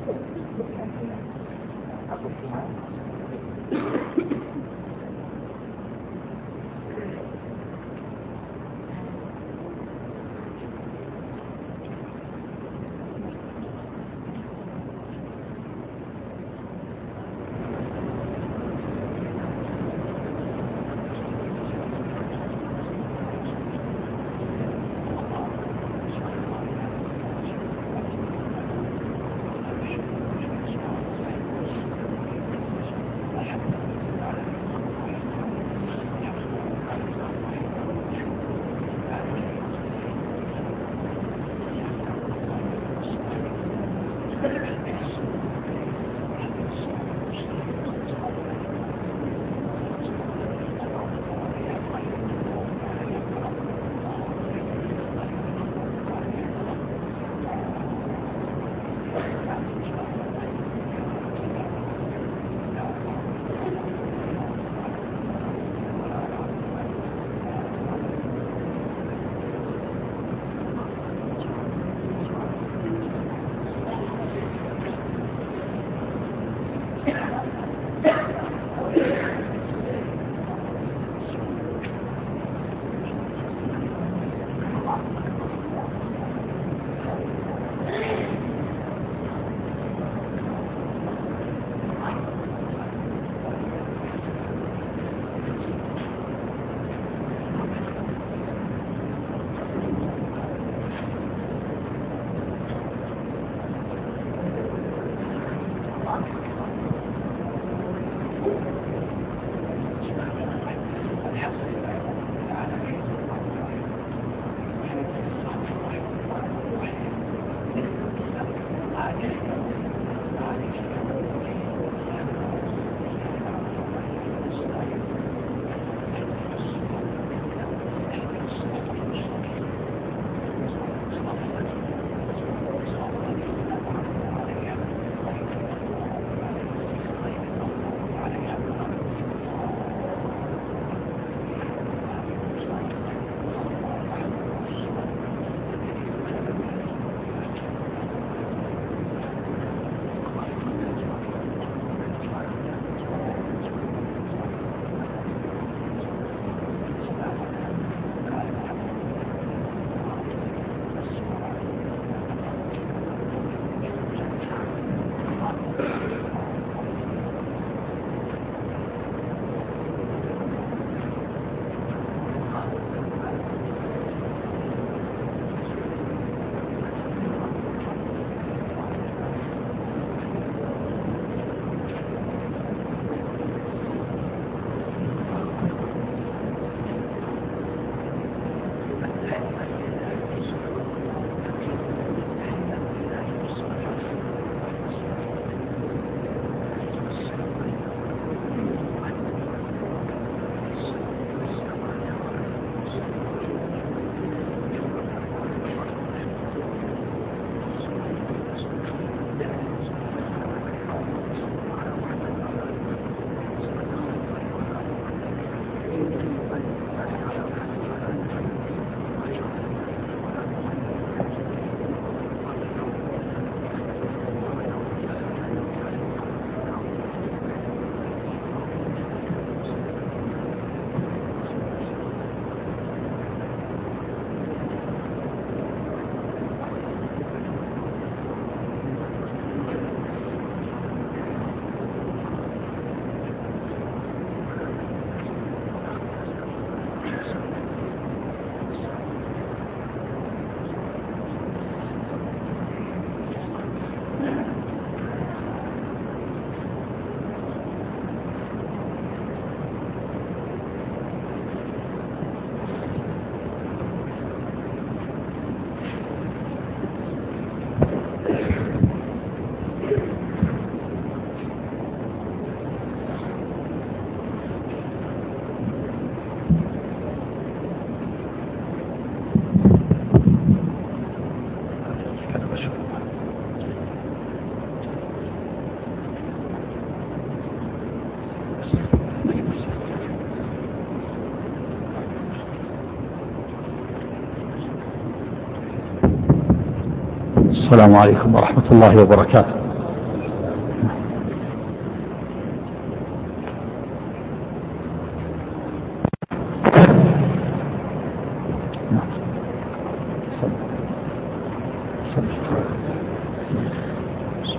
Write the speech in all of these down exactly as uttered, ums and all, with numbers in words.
السلام عليكم ورحمة الله وبركاته.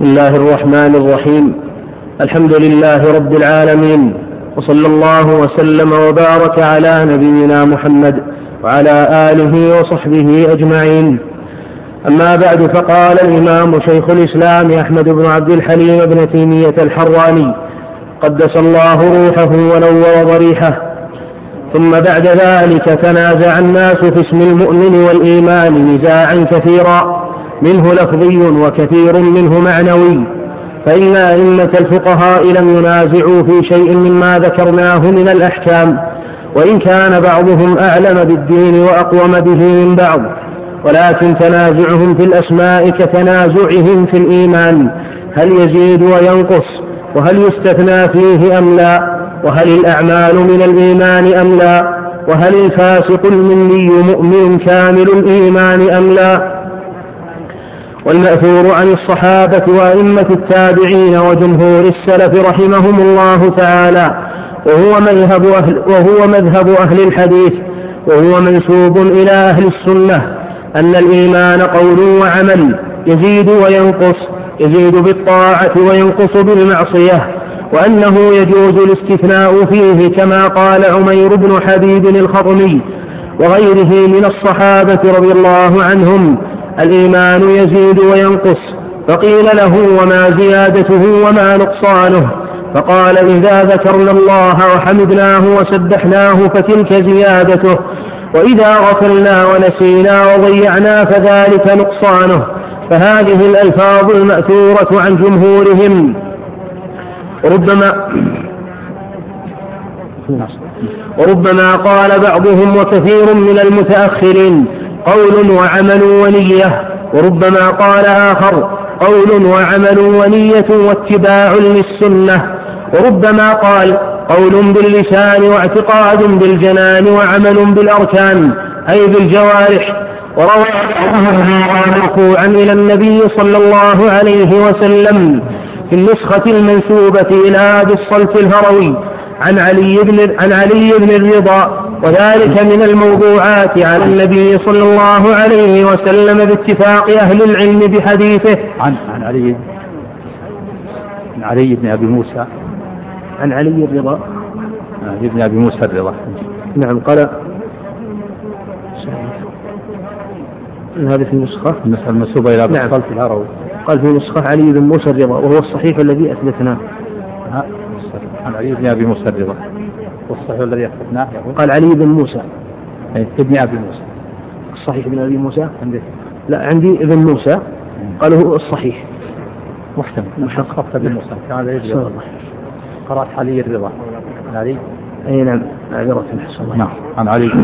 بسم الله الرحمن الرحيم. الحمد لله رب العالمين، وصلى الله وسلم وبارك على نبينا محمد وعلى آله وصحبه أجمعين. أما بعد، فقال الإمام شيخ الإسلام أحمد بن عبد الحليم بن تيمية الحراني قدس الله روحه ونور ضريحه: ثم بعد ذلك تنازع الناس في اسم المؤمن والإيمان نزاعا كثيرا، منه لفظي وكثير منه معنوي، فإن أئمة الفقهاء لم ينازعوا في شيء مما ذكرناه من الأحكام، وإن كان بعضهم أعلم بالدين وأقوم به من بعض، ولكن تنازعهم في الأسماء كتنازعهم في الإيمان: هل يزيد وينقص؟ وهل يستثنى فيه أم لا؟ وهل الأعمال من الإيمان أم لا؟ وهل الفاسق المني مؤمن كامل الإيمان أم لا؟ والمأثور عن الصحابة وأئمة التابعين وجمهور السلف رحمهم الله تعالى، وهو مذهب أهل, وهو مذهب أهل الحديث، وهو منسوب إلى أهل السنة، أن الإيمان قول وعمل، يزيد وينقص، يزيد بالطاعة وينقص بالمعصية، وأنه يجوز الاستثناء فيه، كما قال عمير بن حبيب الخطمي وغيره من الصحابة رضي الله عنهم: الإيمان يزيد وينقص. فقيل له: وما زيادته وما نقصانه؟ فقال: إذا ذكرنا الله وحمدناه وسبحناه فتلك زيادته، وإذا غفلنا ونسينا وضيعنا فذلك نقصانه. فهذه الألفاظ المأثورة عن جمهورهم. وربما وربما قال بعضهم وكثير من المتأخرين: قول وعمل ونية. وربما قال آخر: قول وعمل ونية واتباع للسنة. وربما قال: قول باللسان واعتقاد بالجنان وعمل بالأركان، أي بالجوارح. وروى بعضهم مرفوعا إلى النبي صلى الله عليه وسلم في النسخة المنسوبة إلى أبي الصلت الهروي عن علي بن عن علي بن الرضا، وذلك من الموضوعات على النبي صلى الله عليه وسلم باتفاق أهل العلم بحديثه. عن عن علي عن علي بن أبي موسى عن علي الرضا علي بن أبي موسى الرضا. نعم. قال هذا في النسخة النسخة المنسوبة إلى أبي الصلت الهروي. قال في نسخة علي بن موسى الرضا، وهو الصحيح الذي أثبتناه. عن علي بن أبي موسى الرضا، والصحيح الذي أثبتناه قال علي بن موسى ابن أبي موسى. الصحيح ابن أبي موسى عندي؟ لا، عندي ابن موسى. قال هو الصحيح محتمل محقق ابن موسى. كان يجري قرأت علي الرضا عن علي. أي نعم، معذرة حسن الله. نعم، عن علي.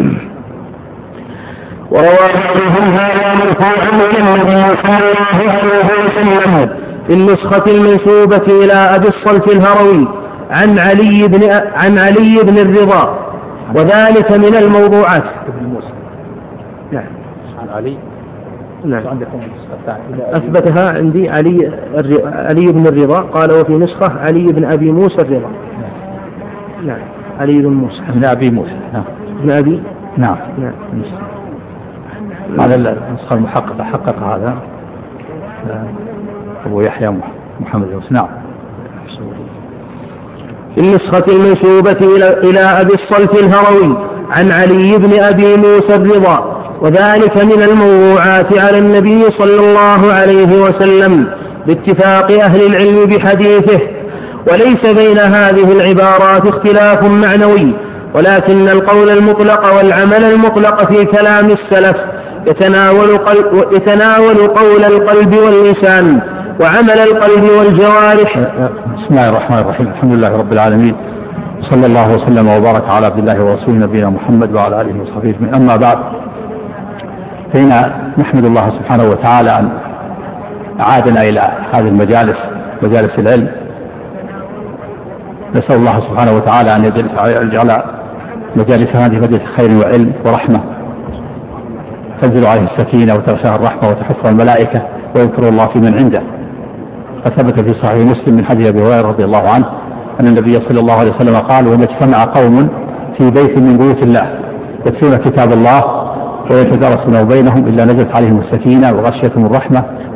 وروى بعضهم هذا مرفوعا إلى النبي صلى الله عليه وسلم في النسخة المنسوبة إلى أبي الصلت الهروي عن علي بن عن علي بن الرضا، وذلك من الموضوعات. ابن موسى. نعم. عن علي. نعم. أثبتها عندي علي علي بن الرضا. قال وفي نسخة علي بن أبي موسى الرضا. نعم. علي بن موسى ابن أبي موسى. نعم. ابن أبي. نعم. نعم. هذا النسخة المحققة حقق هذا أبو يحيى محمد يوسف. نعم. في النسخة المنسوبة إلى أبي الصلت الهروي عن علي بن أبي موسى الرضا، وذلك من الموضوعات على النبي صلى الله عليه وسلم باتفاق أهل العلم بحديثه. وليس بين هذه العبارات اختلاف معنوي، ولكن القول المطلق والعمل المطلق في كلام السلف يتناول, قل... يتناول قول القلب واللسان وعمل القلب والجوارح. بسم الله الرحمن الرحيم. الحمد لله رب العالمين، صلى الله وسلم وبارك على عبد الله ورسوله نبينا محمد وعلى آله وصحبه أجمعين. أما بعد، فإن نحمد الله سبحانه وتعالى أن أعادنا إلى هذه المجالس، مجالس العلم. نسأل الله سبحانه وتعالى أن يجعل مجالس هذه مجالس خير وعلم ورحمة، تنزل عليه السكينة وتغشاها الرحمة وتحفها الملائكة ويذكر الله في من عنده. فثبت في صحيح مسلم من حديث أبي هريرة رضي الله عنه أن النبي صلى الله عليه وسلم قال: وما اجتمع قوم في بيت من بيوت الله يتلون كتاب الله ويتدارسونه بينهم إلا نزلت عليهم السكينة وغشيتهم الرحمة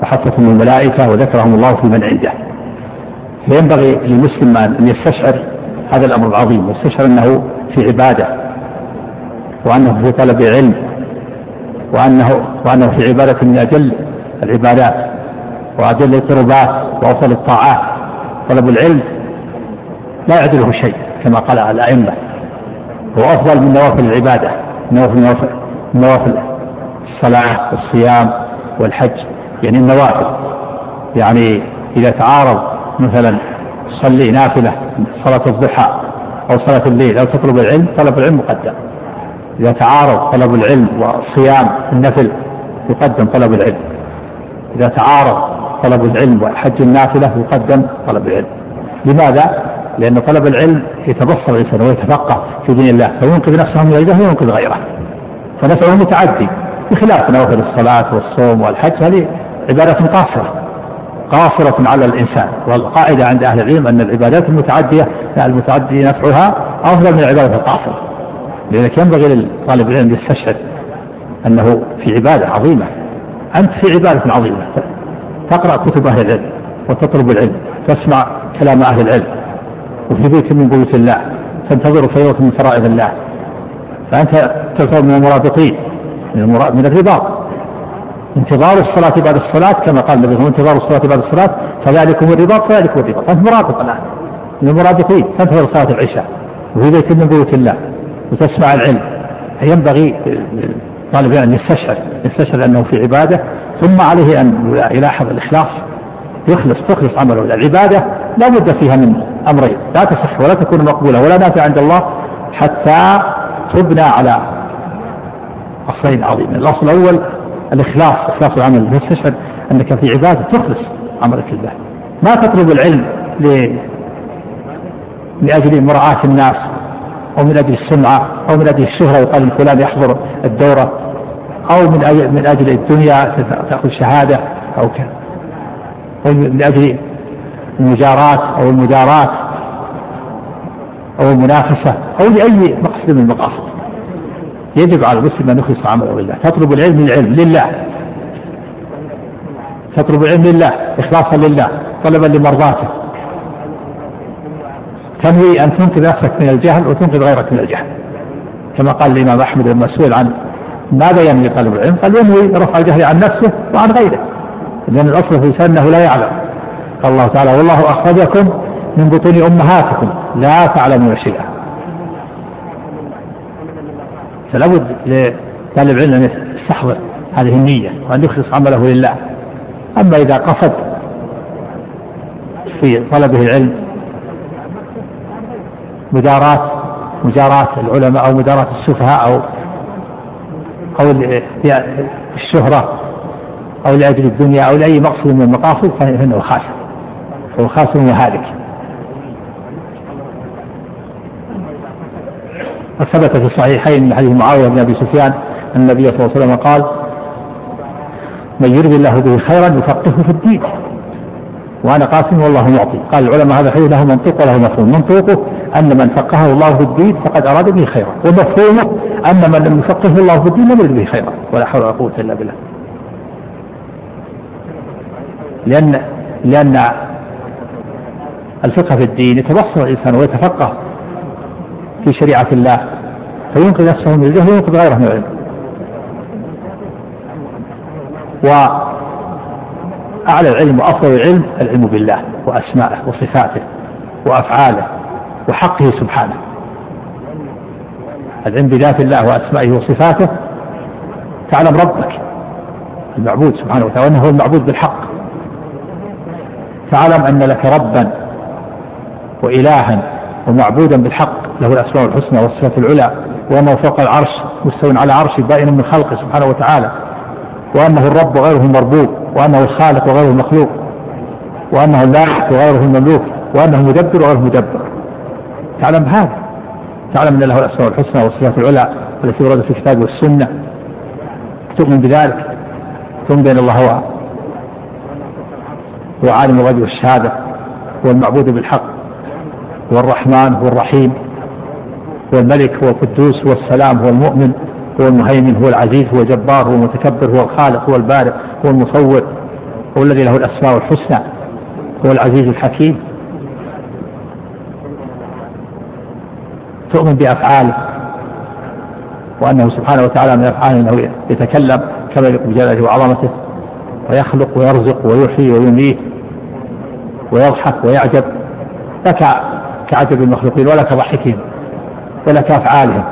وحفتهم الملائكة وذكرهم الله في من عنده. فينبغي للمسلم أن يستشعر هذا الأمر العظيم، ويستشعر أنه في عبادة، وأنه في طلب علم، وأنه, وأنه في عبادة من أجل العبادات وأجل القربات وأفضل الطاعات. طلب العلم لا يعدله شيء كما قال الأئمة، هو أفضل من نوافل العبادة، نوافل نوافل الصلاة والصيام والحج، يعني النوافل. يعني إذا تعارض مثلا تصلي نافلة صلاة الضحى أو صلاة الليل أو تطلب العلم، طلب العلم مقدم. إذا تعارض طلب العلم والصيام النفل يقدم طلب العلم. إذا تعارض طلب العلم وحج النافلة يقدم طلب العلم. لماذا؟ لأن طلب العلم يتبصر الإنسان ويتفقه في دين الله، فينقذ نفسه من الجهل وينقذ غيره، فنفعه متعدي، بخلاف نوافل الصلاة والصوم والحج، هذه عبادة قاصرة قاصرة على الإنسان. والقاعدة عند أهل العلم أن العبادات المتعدية المتعدي نفعها أفضل من العبادة القاصرة. لذلك ينبغي لطالب العلم يستشعر أنه في عبادة عظيمة، أنت في عبادة عظيمة، تقرأ كتب أهل العلم وتطلب العلم، تسمع كلام أهل العلم، وفي بيت من بيوت الله، تنتظر فريضة من فرائض الله، فأنت تعتبر من المرابطين، من, من الرباط. انتظار الصلاة بعد الصلاة كما قال النبي، انتظار الصلاة بعد الصلاة فذلكم الرباط فذلكم الرباط. أنت مرابط الآن من المرابطين، تنتظر صلاة العشاء وفي بيت من بيوت الله وتسمع العلم. ينبغي طالب أن يستشعر يستشعر أنه في عبادة، ثم عليه أن يلاحظ الإخلاص، يخلص تخلص عمله. العبادة لا بد فيها من أمرين، لا تصح ولا تكون مقبولة ولا نافعة عند الله حتى تبنى على أصلين عظيمين. الأصل الأول الإخلاص، إخلاص العمل، تستشعر أنك في عبادة تخلص عملك لله، ما تطلب العلم لأجل مراعاة الناس أو من أجل السمعة أو من أجل الشهرة، وقال فلان يحضر الدورة، أو من أجل, من أجل الدنيا تأخذ شهادة، أو كذا، أو من أجل المجارات أو المدارات أو المنافسة أو لأي مقصد من المقاصد. يجب على المسلم أن يخلص عمله لله. تطلب العلم للعلم لله، تطلب العلم لله إخلاصا لله، طلبا لمرضاته، تنوي أن تنقذ نفسك من الجهل وتنقذ غيرك من الجهل، كما قال الإمام أحمد لما سئل عن ماذا ينوي طالب العلم قال ينوي رفع الجهل عن نفسه وعن غيره، لأن الأصل في الإنسان أنه لا يعلم. قال الله تعالى والله أخرجكم من بطون أمهاتكم لا تعلمون شيئا. فلا بد لطالب العلم أن يستحضر هذه النية وأن يخلص عمله لله. أما إذا قصد في طلبه العلم مدارات مجاراة العلماء أو مدارات السفهاء أو أو الشهرة أو لأجل الدنيا أو لأي مقصد من المقاصد فإنه خاسر، هو خاسر وهالك. وثبت في الصحيحين من حديث معاوية بن أبي سفيان أن النبي صلى الله عليه وسلم قال من يرد الله به خيرا يفقهه في الدين وأنا قاسم والله معطي. قال العلماء هذا الحديث له منطوق وله مفهوم. منطوقه أن من فقهه الله في الدين فقد أراد به خيرا، ومفهومه أن من لم يفقهه الله في الدين لم يرد به خيرا، ولا حول ولا قوة إلا بالله. لأن لأن الفقه في الدين يتبصر الإنسان ويتفقه في شريعة الله فينقذ نفسه من الجهل وينقذ غيره من العلم. وأعلى العلم وأفضل العلم العلم بالله وأسمائه وصفاته وأفعاله وحقه سبحانه. العلم بذات الله وأسمائه وصفاته، تعلم ربك المعبود سبحانه وتعالى وأنه هو المعبود بالحق، تعلم أن لك ربا وإلها ومعبودا بالحق له الأسماء الحسنى والصفات العلى، وأنه فوق العرش مستوٍ على عرشه بائن من خلقه سبحانه وتعالى، وأنه الرب وغيره المربوب، وأنه الخالق وغيره المخلوق، وأنه المالك وغيره المملوك، وأنه مدبر وغيره مدبر. تعلم هذا، تعلم أن له الأسماء الحسنى والصفات العلى التي وردت في الكتاب والسنة، تؤمن بذلك، تؤمن بأن الله هو هو عالم الغيب والشهادة، هو المعبود بالحق، هو الرحمن، هو الرحيم، هو الملك، هو القدوس، هو السلام، هو المؤمن، هو المهيمن، هو العزيز، هو الجبار، هو المتكبر، هو الخالق، هو البارئ، هو المصور، هو الذي له الأسماء الحسنى، هو العزيز الحكيم. تؤمن بأفعاله، وأنه سبحانه وتعالى من أفعاله أنه يتكلم كما يليق بجلاله وعظمته، ويخلق ويرزق ويحيي ويميت ويضحك ويعجب، لا كعجب المخلوقين ولا كضحكهم ولا كأفعالهم.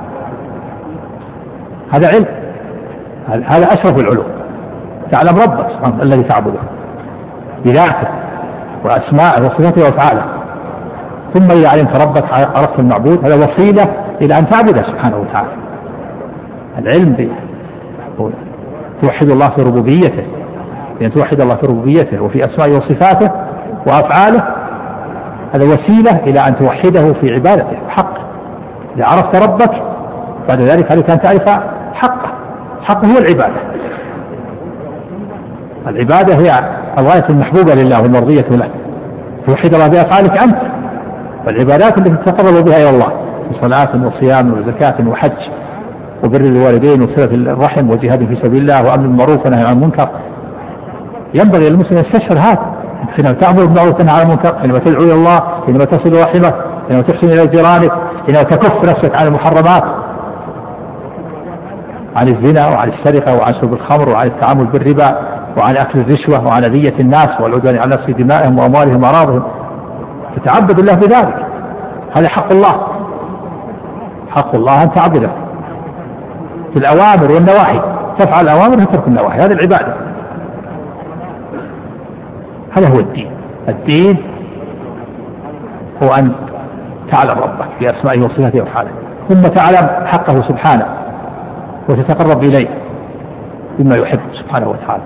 هذا علم، هذا أشرف العلوم. تعلم ربك سبحانه الذي تعبده بذاته وأسمائه وصفاته وأفعاله، ثم إذا علمت ربك عرفت المعبود، هذا وسيلة إلى أن تعبده سبحانه وتعالى. العلم توحد الله في ربوبيته، لأن توحد الله في ربوبيته وفي أسمائه وصفاته وأفعاله، هذا وسيلة إلى أن توحده في عبادته وحقه. إذا عرفت ربك بعد ذلك عليك أن تعرف حقه. حقه هو العبادة. العبادة هي الغاية المحبوبة لله والمرضية له، توحد الله بأفعالك أنت، والعبادات التي تتقرب بها إلى الله من صلاة وصيام وزكاة وحج وبر الوالدين وصلة الرحم وجهاد في سبيل الله وأمر بالمعروف ونهي عن المنكر. ينبغي للمسلم أن يستشعر هذا، حينما تأمر بالمعروف وتنهى عن المنكر، حينما تدعو إلى الله، حينما تصل رحمك، حينما تحسن إلى جيرانك، حينما تكف نفسك عن المحرمات، عن الزنا وعن السرقة وعن شرب الخمر وعن التعامل بالربا وعن أكل الرشوة وعن أذية الناس والعدوان على نفس دمائهم وأموالهم وأعراضهم، تتعبد الله بذلك. هذا حق الله. حق الله أن تعبده في الأوامر والنواهي، تفعل الأوامر وتترك النواهي، هذه العبادة. هذا هو الدين. الدين هو أن تعلم ربك بأسمائه وصفاته وأفعاله، ثم تعلم حقه سبحانه وتتقرب إليه بما يحب سبحانه وتعالى.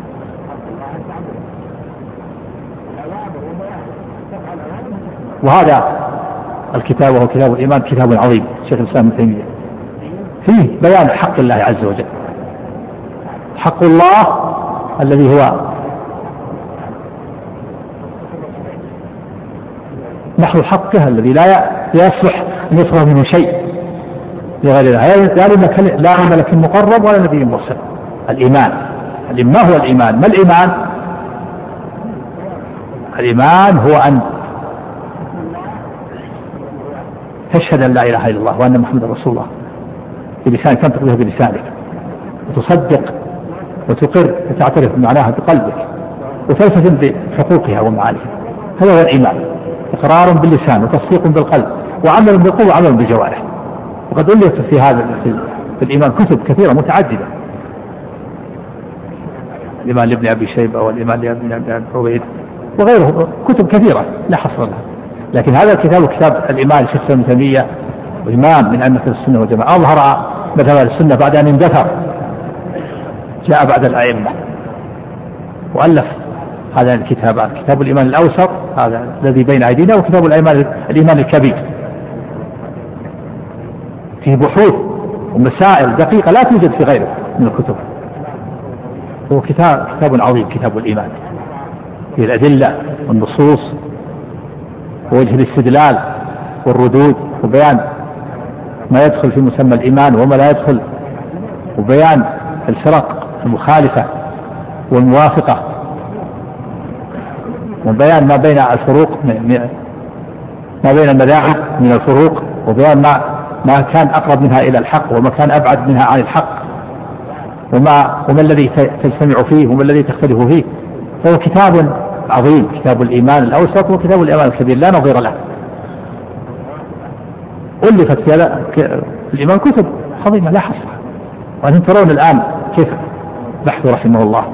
وهذا الكتاب وهو كتاب الإيمان كتاب عظيم. شيخ الإسلام ابن تيمية فيه بيان حق الله عز وجل. حق الله الذي هو محو حقه الذي لا يصلح أن يصرف منه شيء لغير الله، لا ملك مقرب ولا نبي مرسل. الإيمان، ما هو الإيمان؟ ما الإيمان؟ الإيمان هو أن تشهد أن لا إله إلا الله وأن محمد رسول الله بلسانك، تنطق به بلسانك، وتصدق وتقر وتعترف بمعناها بقلبك، وتلتزم بحقوقها ومعانيها. هذا هو الإيمان، إقرار باللسان وتصديق بالقلب وعمل بالقلب وعمل بالجوارح. وقد ألفت في هذا في الإيمان كتب كثيرة متعددة، الإيمان لابن أبي شيبة والإيمان لابن أبي عبيد وغيره، كتب كثيرة لا حصر لها. لكن هذا الكتاب كتاب الإيمان لشيخ ابن تيمية، وإمام من أئمة السنة والجماعة، أظهر مذهب السنة بعد أن اندثر، جاء بعد الأئمة وألف هذا الكتابان، كتاب الإيمان الأوسط هذا الذي بين أيدينا، وكتاب الإيمان الإيمان الكبير، فيه بحوث ومسائل دقيقة لا توجد في غيره من الكتب. هو كتاب كتاب عظيم كتاب الإيمان، فيه الأدلة والنصوص ووجه الاستدلال والردود، وبيان ما يدخل في مسمى الإيمان وما لا يدخل، وبيان الفرق المخالفة والموافقة، وبيان ما بين الفروق ما بين المذاهب من الفروق، وبيان ما ما كان أقرب منها إلى الحق وما كان أبعد منها عن الحق، وما وما الذي تجتمع فيه وما الذي تختلف فيه. فهو كتاب عظيم، كتاب الإيمان الأوسط وكتاب الإيمان الكبير لا نظير له. ألفت في الإيمان كتب عظيمة لا حصر، وأنتم ترون الآن كيف بحث رحمه الله.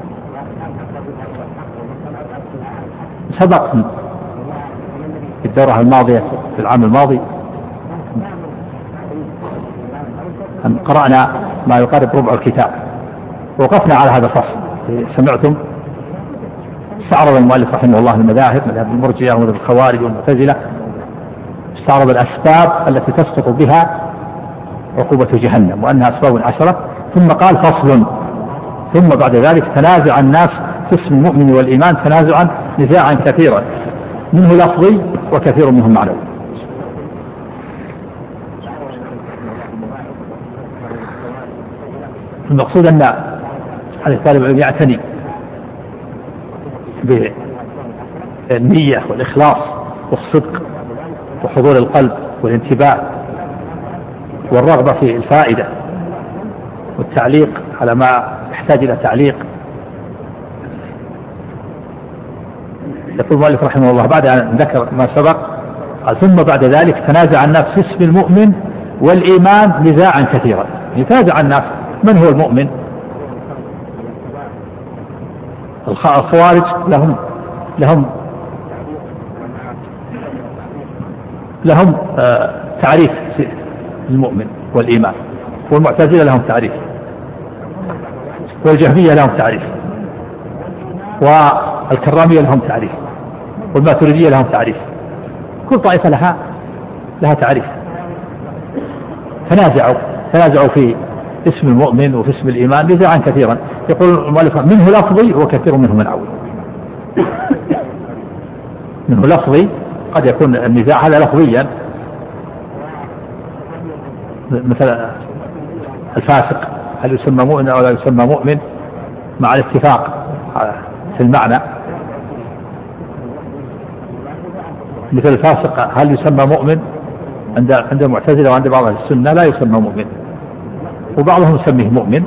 سبق في الدورة الماضية في العام الماضي أن قرأنا ما يقارب ربع الكتاب، ووقفنا على هذا الفصل. سمعتم استعرض المؤلف رحمه الله المذاهب، مذهب المرجئة ومذهب الخوارج والمعتزلة، استعرض الأسباب التي تسقط بها عقوبة جهنم وأنها أسباب عشرة، ثم قال فصل. ثم بعد ذلك تنازع الناس في اسم المؤمن والإيمان تنازعا نزاعا كثيرا، منه لفظي وكثير منه معنوي. المقصود أن هذا الطالب العلم يعتني بالنية والإخلاص والصدق وحضور القلب والانتباه والرغبة في الفائدة والتعليق على ما يحتاج إلى تعليق. يقول المؤلف رحمه الله بعد أن ذكر ما سبق قال ثم بعد ذلك تنازع الناس في اسم المؤمن والإيمان نزاعا كثيرا. يتنازع الناس من هو المؤمن. الخوارج لهم لهم لهم آه تعريف المؤمن والإيمان، والمعتزلة لهم تعريف، والجهمية لهم تعريف، والكرامية لهم تعريف، والماتريدية لهم تعريف. كل طائفة لها لها تعريف. تنازعوا تنازعوا في اسم المؤمن وفي اسم الإيمان نزاعا كثيرا. يقول المؤلف منه لفظي وكثير منه منعوي. منه لفظي قد يكون النزاع هذا لفظيا، مثل الفاسق هل يسمى مؤمن أو لا يسمى مؤمن مع الاتفاق في المعنى. مثل الفاسق هل يسمى مؤمن عند عند المعتزلة وعند بعض أهل السنة لا يسمى مؤمن، وبعضهم يسميه مؤمن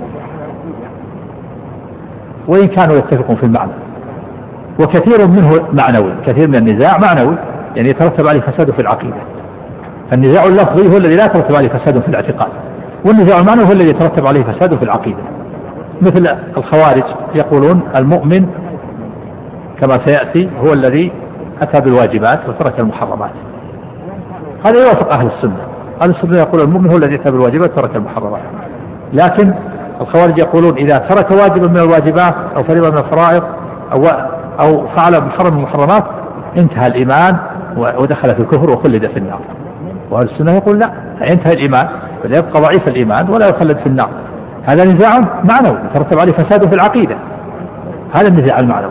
وإن كانوا يتفقون في المعنى. وكثير منه معنوي، كثير من النزاع معنوي يعني يترتب عليه فساد في العقيدة. النزاع اللفظي هو الذي لا يترتب عليه فساد في الاعتقاد، والنزاع المعنوي هو الذي يترتب عليه فساد في العقيدة. مثل الخوارج يقولون المؤمن كما سيأتي هو الذي أتى بالواجبات وترك المحرمات. هذا يوافق أهل السنة. أهل السنة يقول المؤمن هو الذي أتى بالواجبات وترك المحرمات. لكن الخوارج يقولون إذا ترك واجبا من الواجبات أو فريضة من الفرائض أو أو فعل محرم من المحرمات انتهى الإيمان ودخل في الكفر وخلد في النار. وأهل السنة يقول لا، ينتهي الإيمان بل يبقى ضعيف الإيمان ولا يخلد في النار. هذا نزاع معنوي يترتب عليه فساد في العقيدة. هذا النزاع المعنوي.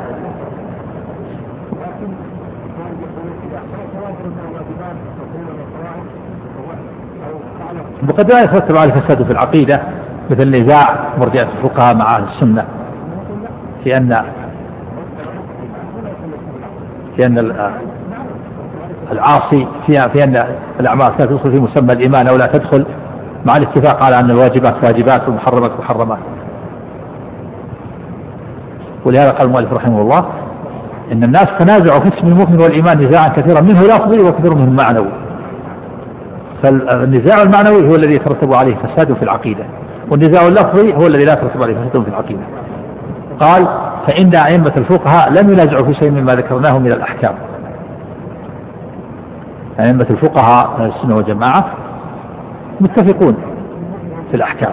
وقد لا يترتب عليه فساد في العقيدة، مثل نزاع مرجئة الفقهاء مع أهل السنة في أن في أن العاصي في أن الأعمال لا تدخل في مسمى الإيمان أو لا تدخل، مع الاتفاق على أن الواجبات واجبات والمحرمات محرمات. ولهذا قال المؤلف رحمه الله إن الناس تنازعوا في اسم المؤمن والإيمان نزاعا كثيرا منه لفظي وكثير منه معنوي. فالنزاع المعنوي هو الذي يترتب عليه فساد في العقيدة، والنزاع اللفظي هو الذي لا يترتب عليه فساد في العقيدة. قال فإن أئمة الفقهاء لم ينازعوا في شيء مما ذكرناه من الأحكام. أئمة الفقهاء من السنة والجماعة متفقون في الأحكام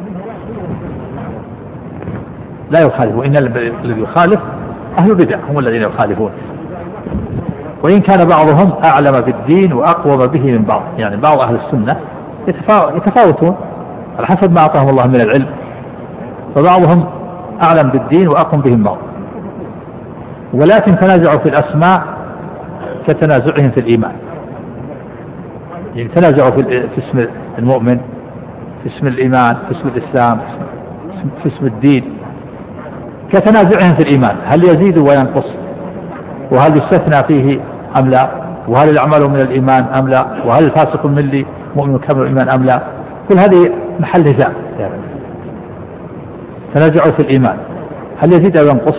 لا يخالفون، إن الذي يخالف أهل البدع هم الذين يخالفون. وإن كان بعضهم أعلم بالدين وأقوم به من بعض، يعني بعض أهل السنة يتفاوتون على حسب ما أعطاهم الله من العلم، فبعضهم أعلم بالدين وأقوم به من بعض. ولكن تنازعوا في الأسماء كتنازعهم في الإيمان، يعني تنازعوا في اسم المؤمن، في اسم الإيمان، في اسم الإسلام، في اسم الدين كتنازعهم في الإيمان، هل يزيد وينقص، وهل يستثنى فيه أم لا، وهل الأعمال من الإيمان أم لا، وهل الفاسق من مؤمن كامل الإيمان أم لا. كل هذه محل نزاع. يعني تنازعوا في الإيمان هل يزيد أو ينقص.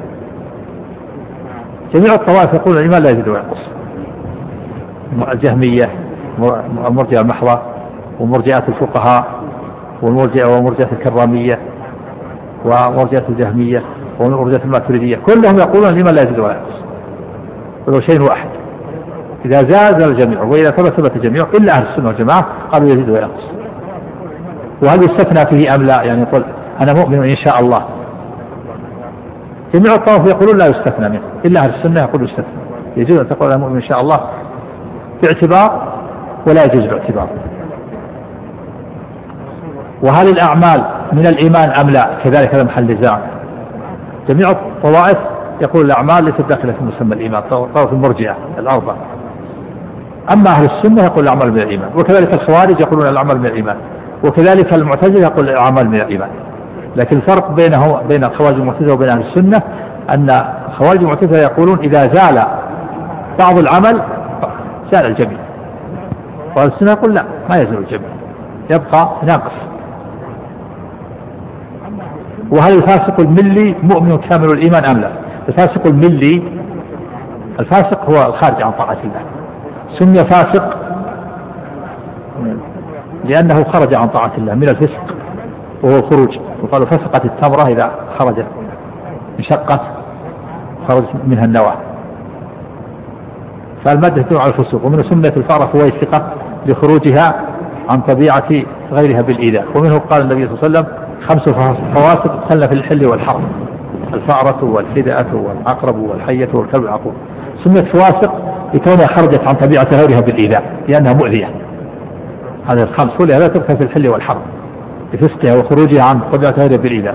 جميع الطوائف يقول الإيمان لا يزيد وينقص، الجهمية المرجئة المحضة ومرجئات الفقهاء والمرجئة ومرجئة الكرامية ومرجئة الجهمية ومرجئة الماتريدية كلهم يقولون الإيمان لا يزيد ولا ينقص ولو شيء واحد. إذا زاد الجميع وإذا ثبت ثبت الجميع إلا أهل السنة والجماعة قالوا يزيد وينقص. وهل يستثنى فيه أم لا، يعني يقول أنا مؤمن إن شاء الله. جميع الطوائف يقولون لا يستثنى منه، إلا أهل السنة يقول يستثنى، يجوز أن تقول أنا مؤمن إن شاء الله باعتبار ولا يجوز باعتبار. وهل الأعمال من الإيمان أم لا، كذلك هذا محل نزاع. جميع الطوائف يقول الأعمال ليست داخلة في مسمى الإيمان، طوائف المرجئة الأربعة. أما أهل السنة يقول الأعمال من الإيمان، وكذلك الخوارج يقولون الأعمال من الإيمان، وكذلك المعتزلة يقول الأعمال من الإيمان. لكن الفرق بينه بين الخوارج والمعتزلة وبين أهل السنة أن خوارج المعتزلة يقولون إذا زال بعض العمل زال الجميع، وأهل السنة يقول لا، ما يزال الجميع، يبقى ناقص. وهل الفاسق الملي مؤمن كامل الإيمان أم لا؟ الفاسق الملي، الفاسق هو الخارج عن طاعة الله، سمي فاسق لأنه خرج عن طاعة الله من الفسق وهو الخروج، وقالوا فسقت التمرة إذا خرجت انشقت خرج منها النواة، فالمادة تدل على الفسوق. ومنه سميت الفأرة فويسقة لخروجها عن طبيعة غيرها بالإيذاء. ومنه قال النبي صلى الله عليه وسلم خمس فواسق خلنا في الحل والحرم: الفأرة والفدأة والعقرب والحية والكلب العقور. سميت فواسق لكونها خرجت عن طبيعة غيرها بالإيذاء لأنها مؤذية. هذه الخمس كلها لا تبقى في الحل والحرم بفسقها وخروجها عن طبيعة غيرها بالإيذاء.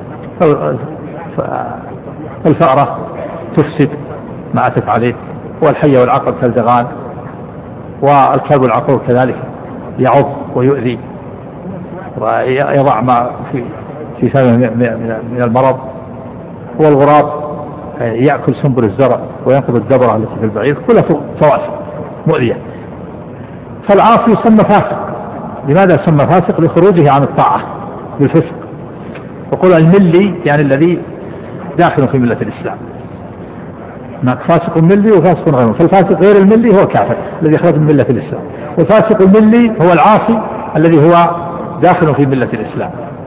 فالفأرة تفسد ما أتت عليه، والحية والعقرب كالدغان، والكلب العقور كذلك يعض ويؤذي ويضع ما في في فمه من المرض، والغراب يأكل سنبل الزرع وينقض الدبرة التي في البعير، كلها فواسق مؤذية. فالعاصي يسمى فاسق. لماذا يسمى فاسق؟ لخروجه عن الطاعة بالفسق. وقول الملي يعني الذي داخل في ملة الإسلام. هناك فاسق ملي وفاسق غير، فالفاسق غير الملي هو كافر الذي خرج من ملة الإسلام، والفاسق الملي هو العاصي الذي هو داخل في ملة الإسلام.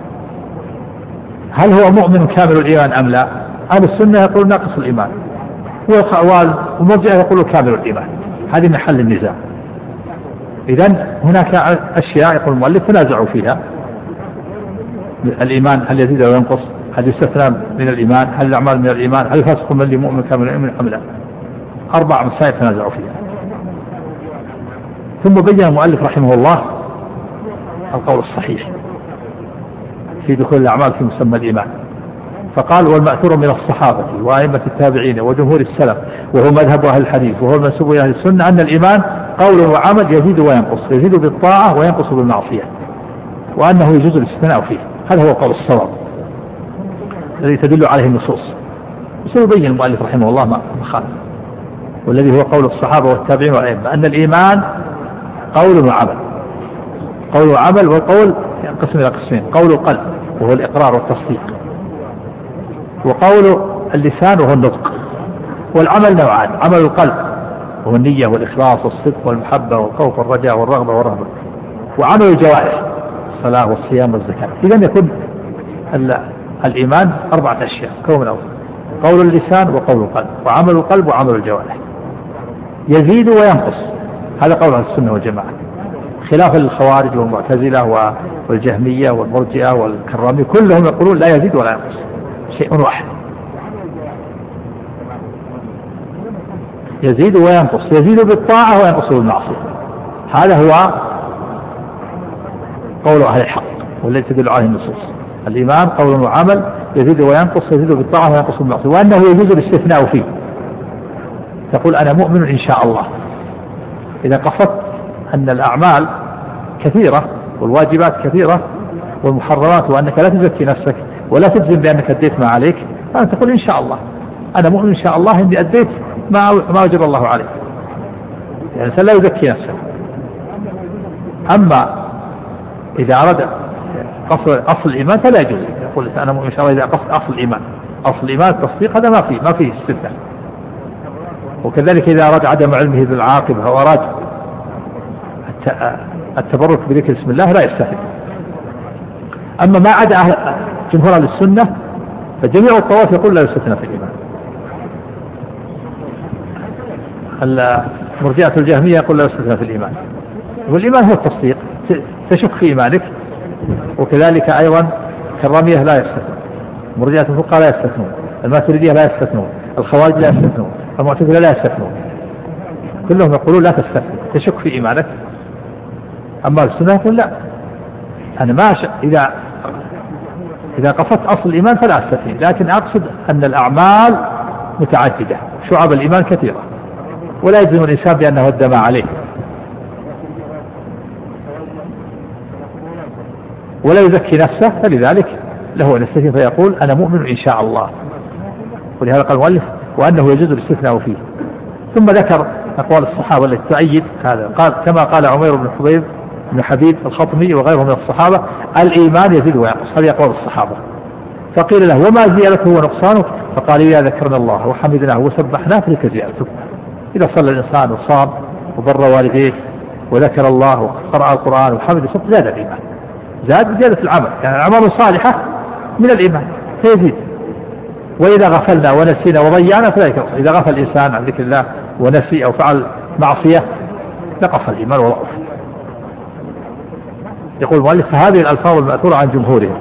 هل هو مؤمن كامل الإيمان أم لا؟ أهل السنة يقول ناقص الإيمان، والمرجئة يقول كامل الإيمان. هذه محل النزاع. إذن هناك أشياء يقول المؤلف تنازعوا فيها: الإيمان هل يزيد أو ينقص؟ هل يستثنى من الإيمان؟ هل الأعمال من الإيمان؟ هل الفاسق من مؤمن كامل الإيمان أم لا؟ أربع مسائل تنازعوا فيها. ثم بين المؤلف رحمه الله القول الصحيح في دخول الأعمال في مسمى الإيمان، فقال: والمأثور من الصحابة وأئمة التابعين وجمهور السلف وهو مذهب أهل الحديث وهو المنسوب إلى أهل السنة أن الإيمان قول وعمل يزيد وينقص، يزيد بالطاعة وينقص بالمعصية، وأنه يجوز الاستثناء فيه. هذا هو قول الصواب الذي تدل عليه النصوص. سيبين المؤلف رحمه الله ما خالف، والذي هو قول الصحابة والتابعين والأئمة أن الإيمان قول وعمل. قول وعمل، والقول ينقسم إلى قسمين: قول القلب وهو الإقرار والتصديق، وقول اللسان وهو النطق. والعمل نوعان: عمل القلب وهو النية والإخلاص والصدق والمحبة والخوف والرجاء والرغبة والرهبة، وعمل الجوارح الصلاة والصيام والزكاة. إذن يكون الإيمان أربعة أشياء: كون أول قول اللسان وقول القلب وعمل القلب وعمل الجوارح، يزيد وينقص. هذا قول أهل السنة والجماعة، خلافا للخوارج والمعتزلة والجهمية والمرجئة والكرامية، كلهم يقولون لا يزيد ولا ينقص، شيء واحد، يزيد وينقص، يزيد بالطاعة وينقص بالمعصية. هذا هو قول أهل الحق والذي تدل عليه النصوص. الإيمان قول وعمل يزيد وينقص، يزيد بالطاعة وينقص بالمعصية، وأنه يجوز الاستثناء فيه. تقول أنا مؤمن إن شاء الله، إذا قصدت أن الأعمال كثيرة والواجبات كثيرة والمحرمات، وأنك لا تزكي نفسك ولا تجزم بأنك أديت ما عليك، فأنت تقول إن شاء الله أنا مؤمن إن شاء الله إني أديت ما ما وجب الله عليه. يعني الإنسان لا يزكي نفسه. أما إذا أراد أصل أصل الإيمان فلا يجوز يقول أنا مؤمن إن شاء الله إذا قصد أصل الإيمان. أصل الإيمان التصديق، هذا ما فيه ما فيه استثناء. وكذلك إذا أراد عدم علمه بالعاقبة أو أراد التبرك بذكر اسم الله لا يستثني. أما ما عدا أهل جمهور أهل السنة فجميع الطوائف يقول لا يستثنى في الإيمان. مرجئة الجهمية يقول لا يستثنى في الإيمان، والإيمان هو التصديق، تشك في إيمانك. وكذلك أيضا كرامية لا يستثنون، مرجئة الفقهاء لا يستثنون، الماتريدية لا يستثنون، الخوارج لا يستثنون، المعتزلة لا يستثنون، كلهم يقولون لا تستثني، تشك في إيمانك. أما السنة يقول لا، أنا ما ش... إذا إذا قصدت أصل الإيمان فلا أستثني، لكن أقصد أن الأعمال متعددة، شعب الإيمان كثيرة، ولا يلزم الإنسان بأنه ادى ما عليه، ولا يزكي نفسه، فلذلك له أن يستثني فيقول أنا مؤمن إن شاء الله. ولهذا قال المؤلف وأنه يجوز الاستثناء فيه. ثم ذكر أقوال الصحابة التي تؤيد هذا، قال كما قال عمير بن حبيب بن حبيب الخطمي وغيره من الصحابة الإيمان يزيد وينقص، هذه أقوال الصحابة. فقيل له وما زيادته ونقصانه؟ فقال إذا ذكرنا الله وحمدناه وسبحناه فتلك زيادته. إذا صلى الإنسان وصام وبر والديه وذكر الله وقرأ القرآن وحمد زاد الإيمان، زاد بزيادة العمل، يعني الأعمال الصالحة من الإيمان فيزيد. وإذا غفلنا ونسينا وضيعنا فذلك، إذا غفل الإنسان عن ذكر الله ونسي أو فعل معصية نقص الإيمان وضعف. يقول المؤلف فهذه الألفاظ المأثورة عن جمهورهم.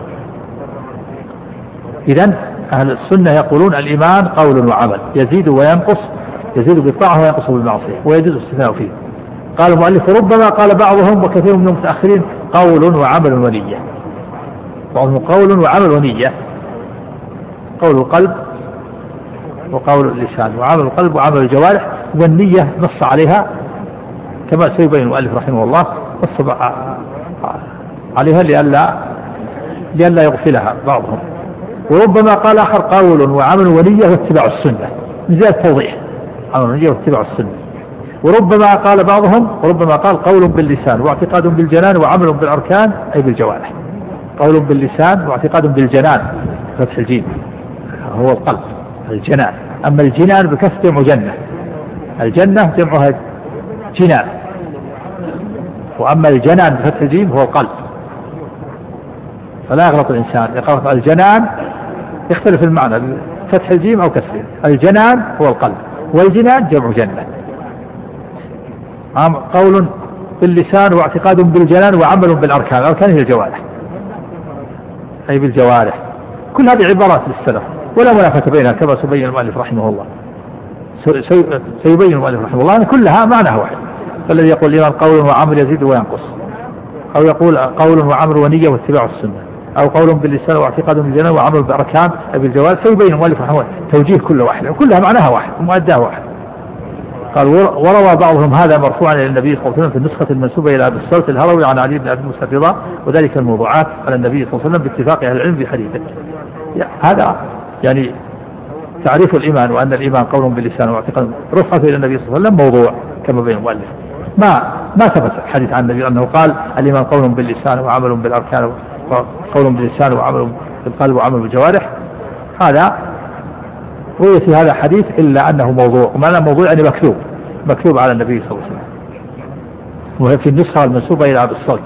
إذن أهل السنة يقولون الإيمان قول وعمل يزيد وينقص، يزيد بالطاعة وينقص بالمعصية ويجوز الاستثناء فيه. قال المؤلف ربما قال بعضهم وكثير من المتأخرين قول وعمل ونية، بعضهم قول وعمل ونية، قول القلب وقول اللسان وعمل القلب وعمل الجوارح، والنية نص عليها كما سيبين المؤلف رحمه الله، نص عليها لئلا لئلا يغفلها بعضهم. وربما قال آخر قول وعمل ونية واتباع السنة، من زيادة توضيح عمل ونية واتباع السنة. وربما قال بعضهم وربما قال قول باللسان واعتقاد بالجنان وعمل بالأركان أي بالجوارح. قول باللسان واعتقاد بالجنان فتح الجيم هو القلب الجنان، أما الجنان بكسر جمع جنة، الجنة جمعها جنان، وأما الجنان بفتح الجيم هو القلب. فلا يغلط الإنسان يقرأ الجنان يختلف المعنى فتح الجيم أو كسره. الجنان هو القلب والجنان جمع جنة. قول باللسان واعتقاد بالجنان وعمل بالأركان، الأركان هي الجوارح أي بالجوارح. كل هذه عبارات للسلف ولا منافاة بينها كما سيبين المؤلف رحمه الله، سيبين المؤلف رحمه الله أن كلها معناها واحد. فالذي يقول الإيمان قول وعمل يزيد وينقص، أو يقول قول وعمل ونية واتباع السنة، أو قول باللسان واعتقاد بالجنان وعمل بالأركان أي بالجوارح، سيبين المؤلف رحمه الله توجيه كل واحد وكلها معناها واحد ومؤداها واحد. قال وروى بعضهم هذا مرفوعا إلى النبي صلى الله عليه وسلم في النسخة المنسوبة إلى أبي الصلت الهروي عن علي بن أبي موسى الرضا، وذلك الموضوعات على النبي صلى الله عليه وسلم باتفاق أهل العلم بحديثه. هذا يعني تعريف الإيمان، وأن الإيمان قول باللسان واعتقاد رفعته إلى النبي صلى الله عليه وسلم موضوع كما بين المؤلف. ما ما ثبت حديث عن النبي أنه قال الإيمان قول باللسان وعمل بالأركان، قول باللسان وعمل بالقلب وعمل بالجوارح. هذا روي في هذا حديث إلا أنه موضوع، ومعنى موضوع يعني مكتوب مكتوب على النبي صلى الله عليه وسلم، وهي في النسخة المنسوبة إلى أبي الصلت.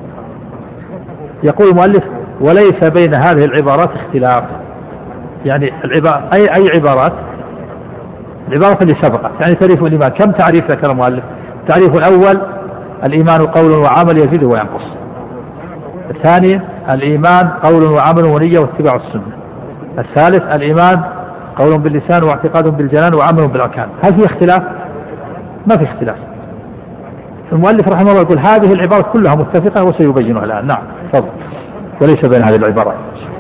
يقول المؤلف وليس بين هذه العبارات اختلاف، يعني العبارة أي أي عبارات العبارة اللي سبقت، يعني تعريف الإيمان كم تعريف ذكر المؤلف؟ التعريف الأول الإيمان قول وعمل يزيد وينقص. الثاني الإيمان قول وعمل ونية واتباع السنة. الثالث الإيمان قول باللسان واعتقاد بالجنان وعمل بالأركان. هل في اختلاف؟ ما في اختلاف. المؤلف رحمه الله يقول هذه العبارات كلها متفقة وسيبينها الآن. نعم تفضل. وليس بين هذه العبارات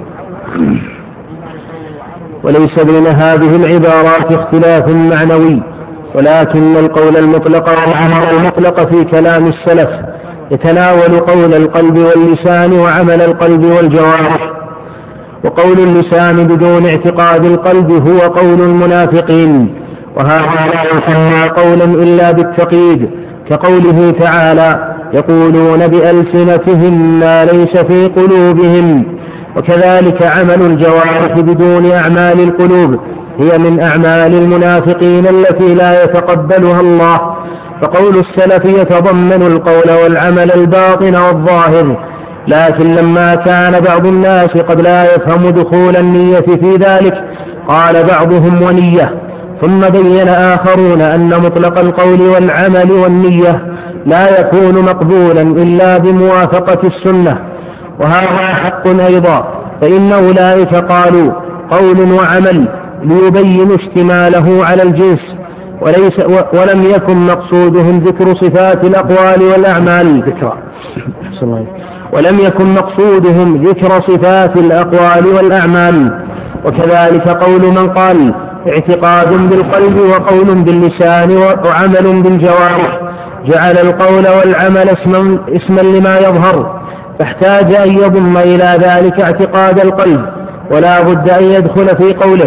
وليس بين هذه العبارات اختلاف معنوي، ولكن القول المطلق والعمل المطلق في كلام السلف يتناول قول القلب واللسان وعمل القلب والجوارح. وقول اللسان بدون اعتقاد القلب هو قول المنافقين، وهذا لا يسمى قولا إلا بالتقييد، كقوله تعالى يقولون بألسنتهم ما ليس في قلوبهم. وكذلك عمل الجوارح بدون أعمال القلوب هي من أعمال المنافقين التي لا يتقبلها الله. فقول السلف يتضمن القول والعمل الباطن والظاهر، لكن لما كان بعض الناس قد لا يفهم دخول النية في ذلك قال بعضهم ونية، ثم بين آخرون أن مطلق القول والعمل والنية لا يكون مقبولا إلا بموافقة السنة، وهذا حق أيضا، فإن أولئك قالوا قول وعمل ليبينوا اشتماله على الجنس، وليس ولم يكن مقصودهم ذكر صفات الأقوال والأعمال ذكرى ولم يكن مقصودهم ذكر صفات الأقوال والأعمال. وكذلك قول من قال اعتقاد بالقلب وقول باللسان وعمل بالجوارح جعل القول والعمل اسما, اسما لما يظهر، فاحتاج أن يضم إلى ذلك اعتقاد القلب، ولا بد أن يدخل في قوله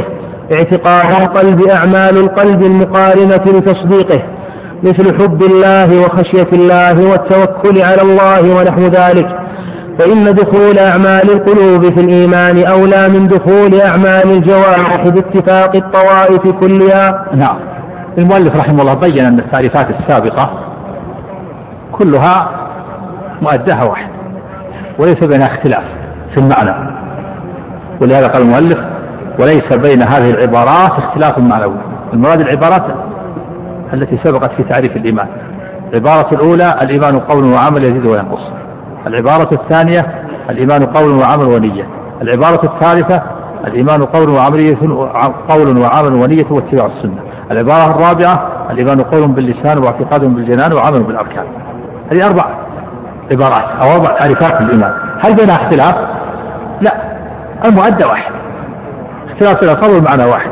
اعتقاد القلب أعمال القلب المقارنة لتصديقه، مثل حب الله وخشية الله والتوكل على الله ونحو ذلك، فإن دخول أعمال القلوب في الإيمان أولى من دخول أعمال الجوارح باتفاق الطوائف كلها. نعم. المؤلف رحمه الله بين أن التعريفات السابقة كلها مؤداها واحد وليس بينها اختلاف في المعنى، ولهذا قال المؤلف وليس بين هذه العبارات اختلاف معنوي. المراد العبارات التي سبقت في تعريف الإيمان. العبارة الأولى الإيمان قول وعمل يزيد وينقص. العبارة الثانية الإيمان قول وعمل ونية. العبارة الثالثة الإيمان قول وعمل قول وعمل ونية واتباع السنة. العبارة الرابعة الإيمان قول باللسان واعتقاد بالجنان وعمل بالأركان. هذه أربع عبارات أو أربع تعريفات للإيمان. هل بينها اختلاف؟ لا، المؤدى واحد، اختلاف الألفاظ والمعنى واحد.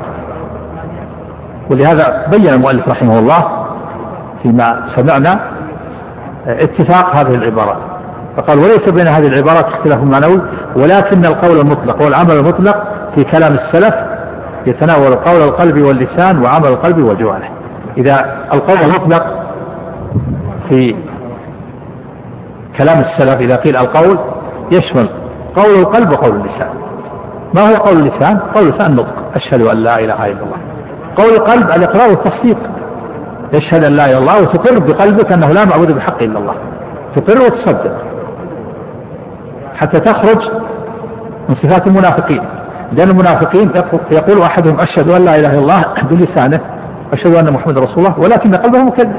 ولهذا بين المؤلف رحمه الله فيما سمعنا اتفاق هذه العبارات، فقال وليس بين هذه العبارات اختلاف معنوي، ولكن القول المطلق والعمل المطلق في كلام السلف يتناول قول القلب واللسان وعمل القلب والجوارح. إذا القول المطلق في كلام السلف إذا قيل القول يشمل قول القلب وقول اللسان. ما هو قول اللسان؟ قول اللسان النطق، أشهد أن لا إله إلا الله. قول القلب الإقرار والتصديق، تشهد أن لا إله إلا الله وتقر بقلبك أنه لا معبود بحق إلا الله، تقر وتصدق حتى تخرج من صفات المنافقين. لأن المنافقين يقول أحدهم أشهد أن لا إله إلا الله بلسانه، أشهد أن محمد رسول الله، ولكن قلبه مكذب.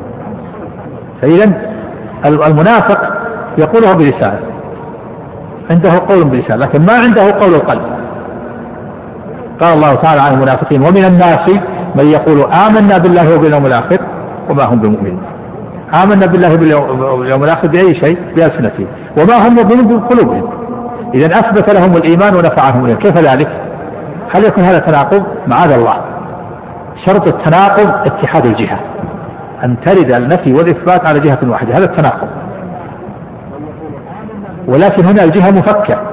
فإذا المنافق يقوله بلسانه، عنده قول بلسان لكن ما عنده قول القلب. قال الله تعالى عن المنافقين ومن الناس من يقول آمنا بالله وباليوم الآخر وما هم بمؤمنين. آمنا بالله وباليوم الآخر بأي شيء؟ بألسنتهم، وما هم مؤمنين بقلوبهم. إذا أثبت لهم الإيمان ونفعهم الإيمان. كيف ذلك؟ هل يكون هذا تناقض؟ معاذ الله. شرط التناقض اتحاد الجهة، أن ترد النفي والإثبات على جهة واحدة، هذا التناقض. ولكن هنا الجهة مفكة،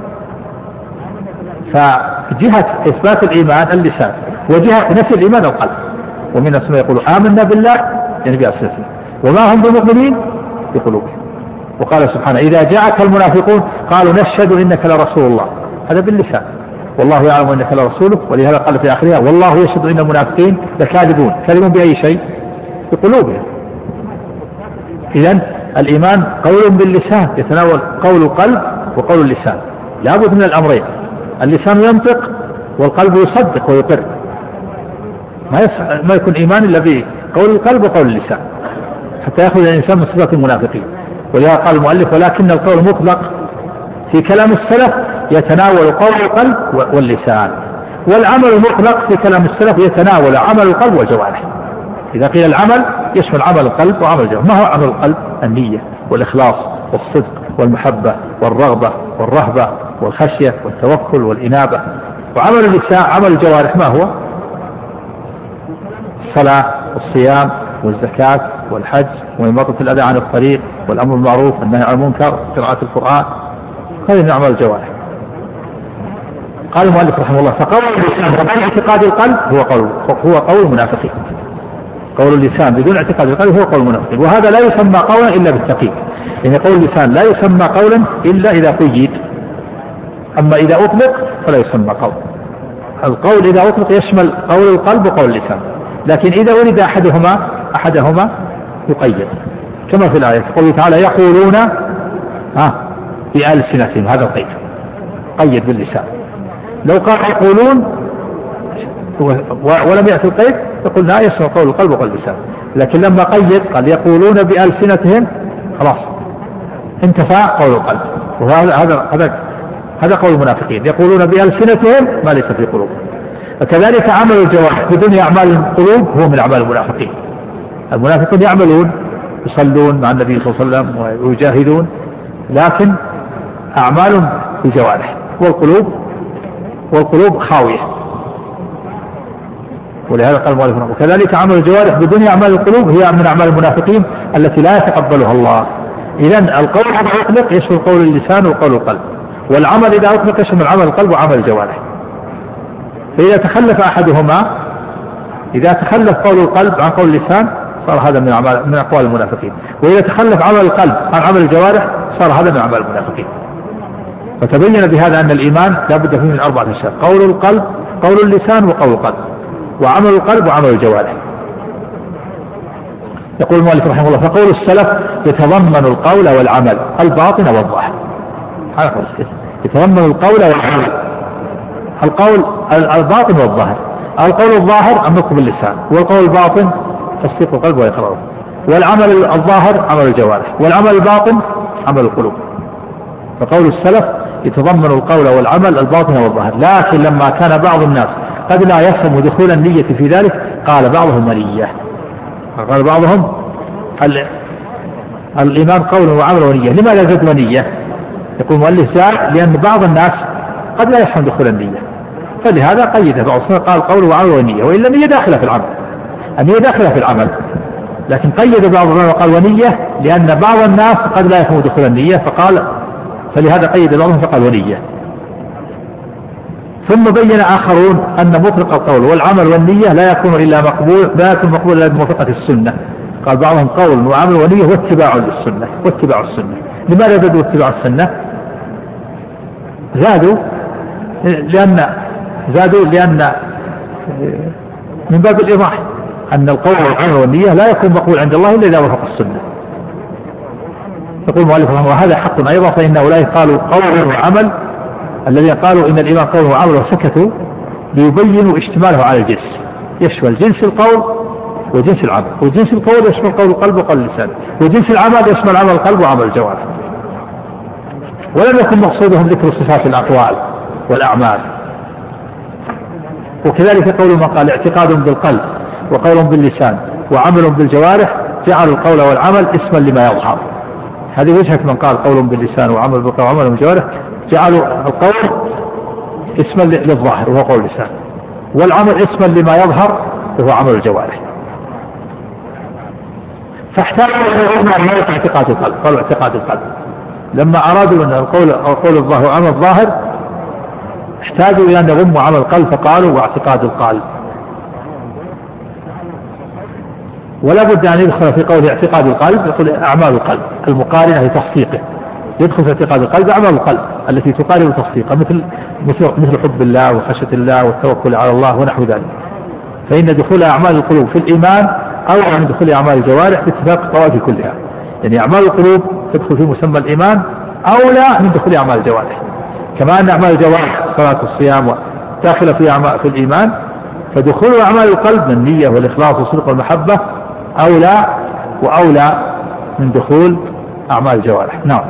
فجهة إثبات الإيمان اللسان وجهة نفي الإيمان القلب. ومن الناس يقول آمنا بالله يعني بألسنتهم وما هم بمؤمنين بقلوبهم. وقال سبحانه إذا جاءك المنافقون قالوا نشهد إنك لرسول الله، هذا باللسان، والله يعلم إنك لرسوله. ولهذا قال في آخرها والله يشهد إن المنافقين لكاذبون. كاذبون بأي شيء؟ بقلوبهم. إذن الإيمان قول باللسان يتناول قول القلب وقول اللسان، لا بد من الأمرين، اللسان ينطق والقلب يصدق ويقر. ما, ما يكون إيمان إلا بقول القلب وقول اللسان حتى يأخذ الإنسان من صفات المنافقين. ولهذا قال المؤلف ولكن القول المطلق في كلام السلف يتناول قول القلب واللسان، والعمل المطلق في كلام السلف يتناول عمل القلب والجوارح. إذا قيل العمل يشمل عمل القلب وعمل الجوارح. ما هو عمل القلب؟ النية والإخلاص والصدق والمحبة والرغبة والرهبة والخشية والتوكل والإنابة. وعمل اللسان عمل الجوارح ما هو؟ الصلاة والصيام والزكاة والحج وإماطة الأذى عن الطريق والأمر بالمعروف والنهي عن المنكر وقراءة القرآن، هذه من أعمال الجوارح. قال المؤلف رحمه الله فقول اللسان وقول اعتقاد القلب هو قول هو قول المنافقين. قول اللسان بدون اعتقاد القلب هو قول المنافقين، وهذا لا يسمى قولا إلا بالتقييد. يعني قول اللسان لا يسمى قولا إلا إذا قيد، أما إذا أطلق فلا يسمى قول. القول إذا أطلق يشمل قول القلب وقول اللسان، لكن إذا ولد أحدهما أحدهما يقيد، كما في الآية قوله تعالى يقولون ها بألسنتهم، هذا القيد قيد باللسان. لو قال يقولون ولم يأتي القيد يقول لا يسمى قول القلب وقول اللسان، لكن لما قيد قال يقولون بألسنتهم خلاص انتفى قول القلب. وهذا هذا هذا هذا قول المنافقين، يقولون بألسنتهم ما ليس في قلوبهم. وكذلك عمل الجوارح بدون أعمال القلوب هو من أعمال المنافقين. المنافقون يعملون يصلون مع النبي صلى الله عليه وسلم ويجاهدون، لكن أعمال الجوارح والقلوب والقلوب خاوية. ولهذا قال المؤلف وكذلك عمل الجوارح بدون أعمال القلوب هي من أعمال المنافقين التي لا يتقبلها الله. إذن القول إذا أطلق يشمل قول اللسان وقول القلب، والعمل إذا أطلق يشمل عمل القلب وعمل الجوارح. فإذا تخلف أحدهما، إذا تخلف قول القلب عن قول اللسان صار هذا من أعمال من أقوال المنافقين، وإذا تخلف عمل القلب عن عمل الجوارح صار هذا من أعمال المنافقين. فتبين بهذا أن الإيمان لا بد فيه من أربعة أشياء: قول القلب، قول اللسان، وقول القلب، وعمل القلب، وعمل الجوارح. يقول المؤلف رحمه الله: فقول السلف يتضمن القول والعمل الباطن والظاهر. يتضمن القول والعمل، القول الباطن والظاهر. القول الظاهر النطق باللسان، والقول الباطن تصديق القلب وإقراره، والعمل الظاهر عمل الجوارح، والعمل الباطن عمل القلوب. فقول السلف يتضمن القول والعمل الباطن والظاهر. لكن لما كان بعض الناس قد لا يفهم دخول النية في ذلك قال بعضهم نية، قال بعضهم الإيمان قول وعمل ونية. لماذا زاد ونية؟ يقول المؤلف زاد لأن بعض الناس قد لا يفهم دخول النية، فلهذا قيده بعض السنة قال قول وعمل ونية، وإلا النية داخلة في العمل، النية داخلة في العمل، لكن قيد بعض العلماء وقال ونية لأن بعض الناس قد لا يفهم دخول النية، فقال فلهذا قيد بعضهم فقال ونية. ثم بين آخرون أن مطلق القول والعمل والنية لا يكون إلا مقبول، لا يكون مقبول إلا بموافقة السنة. قال بعضهم قول وعمل ونية واتباع للسنة، واتباع السنة. لماذا زادوا اتباع السنة؟ زادوا لأن زادوا لأن من باب الإيضاح أن القول والعمل والنية لا يكون مقبول عند الله إلا إذا وافق السنة. يقول المؤلف رحمه الله: هذا حق أيضا، فإن أولئك قالوا قول وعمل، الذين قالوا إن الإيمان قول وعمل وسكتوا ليبينوا اشتماله على الجنس، يشمل جنس القول وجنس العمل، وجنس القول يشمل قول القلب وقول اللسان، وجنس العمل يشمل عمل القلب وعمل الجوارح. ولم يكن مقصودهم ذكر صفات الأقوال والأعمال. وكذلك قول ما قال اعتقاد بالقلب وقول باللسان وعمل بالجوارح جعلوا القول والعمل اسما لما يظهر. هذه وجهة من قال قول باللسان وعمل بالقلب وعمل بالجوارح، جعلوا القول اسما للظاهر وهو قول اللسان، والعمل اسما لما يظهر وهو عمل الجوارح. فاحتاجوا الى اعتقاد القلب، قالوا اعتقاد القلب. لما ارادوا ان القول قول الظاهر وعمل الظاهر احتاجوا الى ان يضموا عمل القلب فقالوا واعتقاد القلب. ولا بد ان يدخل في قول اعتقاد القلب يقول اعمال القلب المقارنه لتصديقه، يدخل في اعتقاد القلب اعمال القلب التي تقارن تصديقه، مثل مثل حب الله وخشيه الله والتوكل على الله ونحو ذلك. فان دخول اعمال القلوب في الايمان اولى من دخول اعمال الجوارح باتفاق الطوائف كلها. يعني اعمال القلوب تدخل في مسمى الايمان اولى من دخول اعمال الجوارح، كما ان اعمال الجوارح الصلاه والصيام داخله في اعمال في الايمان، فدخول اعمال القلب من النيه والاخلاص والصدق والمحبه اولى واولى من دخول اعمال الجوارح. نعم.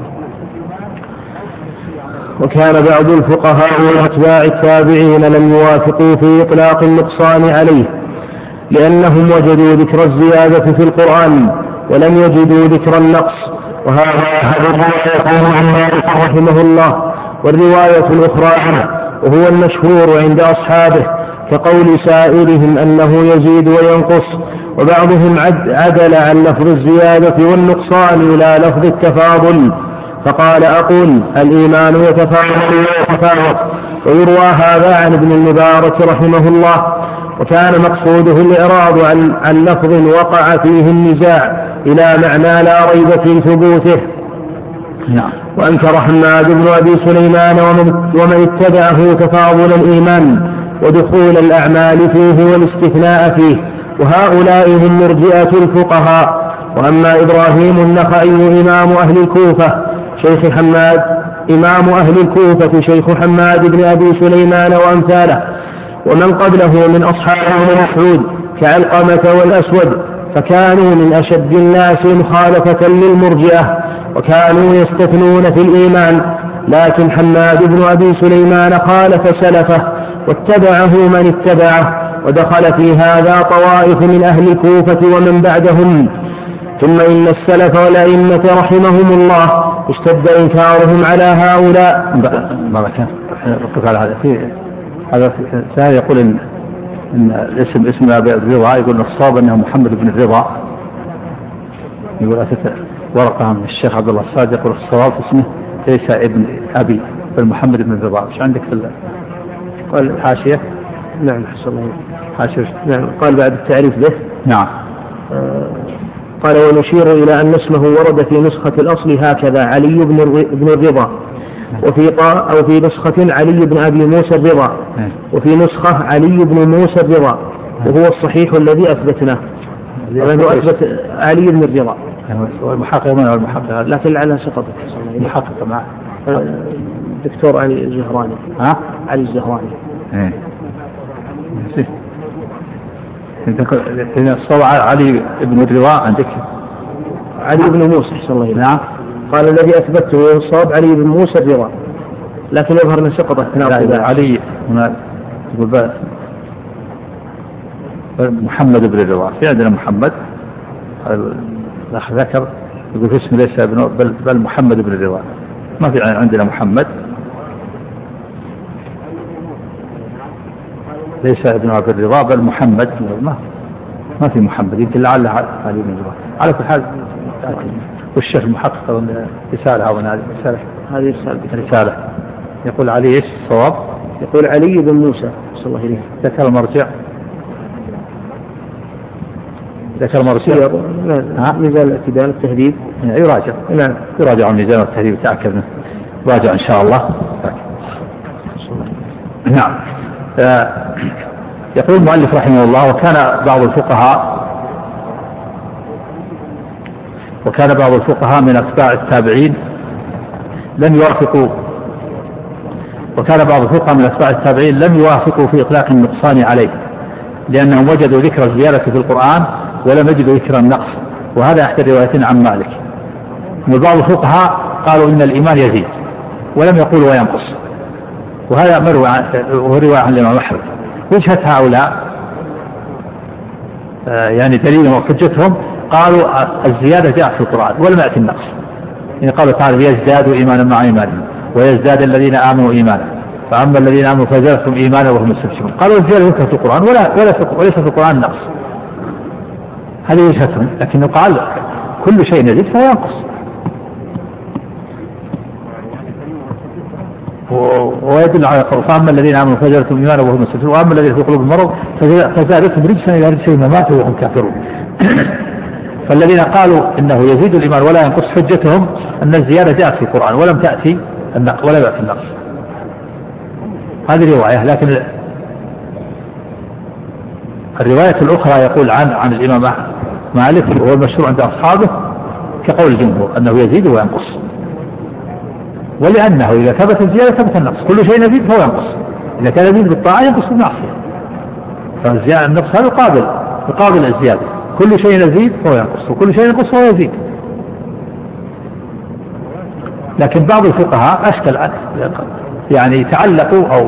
وكان بعض الفقهاء واتباع التابعين لم يوافقوا في اطلاق النقصان عليه، لانهم وجدوا ذكر الزياده في القران ولم يجدوا ذكر النقص. وهذا يقول عن مالك رحمه الله، والروايه الاخرى عنه وهو المشهور عند اصحابه، كقول سائرهم انه يزيد وينقص، وبعضهم عدل عن لفظ الزياده والنقصان الى لفظ التفاضل، فقال أقول الإيمان يتفاوت ويتفاوت. ويروى هذا عن ابن المبارك رحمه الله، وكان مقصوده الإعراض عن, عن لفظ وقع فيه النزاع إلى معنى لا ريب في ثبوته. وأنكر حماد بن أبي سليمان ومن, ومن اتبعه تفاضل الإيمان ودخول الأعمال فيه والاستثناء فيه، وهؤلاء هم مرجئة الفقهاء. وأما إبراهيم النخعي إمام أهل الكوفة شيخ حماد إمام أهل الكوفة شيخ حماد بن أبي سليمان وأمثاله، ومن قبله من أصحاب ابن مسعود كعلقمة والأسود، فكانوا من أشد الناس مخالفة للمرجئة، وكانوا يستثنون في الإيمان. لكن حماد بن أبي سليمان خالف سلفه واتبعه من اتبعه، ودخل في هذا طوائف من أهل الكوفة ومن بعدهم. ثم إن السلف والأئمة رحمهم الله اشتد إنكارهم على هؤلاء. بارك على هذا في هذا سائل يقول إن, إن الاسم اسم أبي الرضا، يقول الصواب أنه محمد بن الرضا. يقول أتت ورقة من الشيخ عبد الله الصادق يقول الصواب اسمه ليس ابن أبي بل محمد بن الرضا. مش عندك في الحاشية؟ نعم حسن الله. حاشر. نعم. قال بعد التعريف به. نعم. آه قال ونشير إلى أن اسمه ورد في نسخة الأصل هكذا علي بن الرضا، وفي طاء أو في نسخة علي بن أبي موسى الرضا، وفي نسخة علي بن موسى الرضا، وهو الصحيح الذي أثبتناه لأنه أثبت علي بن الرضا. المحقق من المحقق لكن لعلها سقطت. المحقق معه الدكتور علي الزهراني. ها؟ علي الزهراني. ايه. الصواب علي بن الرضا عندك؟ علي بن موسى أحسن الله. نعم. قال الذي أثبته هو الصواب علي بن موسى الرضا، لكن يظهر أن سقطت تناقض. علي هنا يقول محمد بن الرضا، في عندنا محمد الأخ ذكر يقول في اسم ليس ابن بل, بل محمد بن الرضا، ما في عندنا محمد، ليس ابن عبد الرضا بل محمد، ما ما في محمد، يمكن لعل علي بن الرضا. على كل حال والشيخ المحقق رسالة أو هذه رسالة هذه رسالة رسالة يقول علي ايش الصواب؟ يقول علي بن موسى صلى الله عليه. ذكر المرجع ذكر المرجع ميزان الاعتدال التهذيب يراجع. نعم يراجع الميزان والتهذيب يتأكد منه، راجع إن شاء الله. نعم. يقول المؤلف رحمه الله وكان بعض الفقهاء وكان بعض الفقهاء من أتباع التابعين لم يوافقوا وكان بعض الفقهاء من أتباع التابعين لم يوافقوا في إطلاق النقصان عليه، لأنهم وجدوا ذكر الزيادة في القرآن ولم يجدوا ذكر النقص، وهذا أحد الروايتين عن مالك. وبعض الفقهاء قالوا إن الإيمان يزيد ولم يقولوا وينقص، وهذا مروي وهو رواية عن الإمام أحمد. وجهة هؤلاء آه يعني دليلهم وحجتهم قالوا الزيادة جاءت في القرآن ولم يأتي النقص، يعني قالوا تعالى ليزدادوا إيمانا مع إيمانهم ويزداد الذين آمنوا إيمانا فأما الذين آمنوا فزادتهم إيمانا وهم يستبشرون. قالوا الزيادة ذكرت في القرآن ولا ولا وليس في القرآن نقص، هذه وجهتهم. لكنه قال كل شيء يزيد فهو ينقص، ويدل على فأما الذين آمنوا فزادتهم إيمانا وهم يستبشرون وأما الذين في قلوبهم مرض فزادتهم رجسا إلى رجسهم ماتوا وهم كافرون. فالذين قالوا إنه يزيد الإيمان ولا ينقص حجتهم أن الزيادة جاءت في القرآن ولم تأتي النقص ولا يأتي النقص. هذه رواية. لكن الرواية الأخرى يقول عن عن الإمام مالك وهو المشهور عند أصحابه كقول الجمهور أنه يزيد وينقص، ولأنه إذا ثبت الزيادة ثبت النقص، كل شيء يزيد فهو ينقص، إذا كان يزيد بالطاعة ينقص بالمعصية، فالزيادة النقص هذا يقابل يقابل الزيادة، كل شيء يزيد فهو ينقص وكل شيء ينقص فهو يزيد. لكن بعض الفقهاء أشكل يعني تعلقوا أو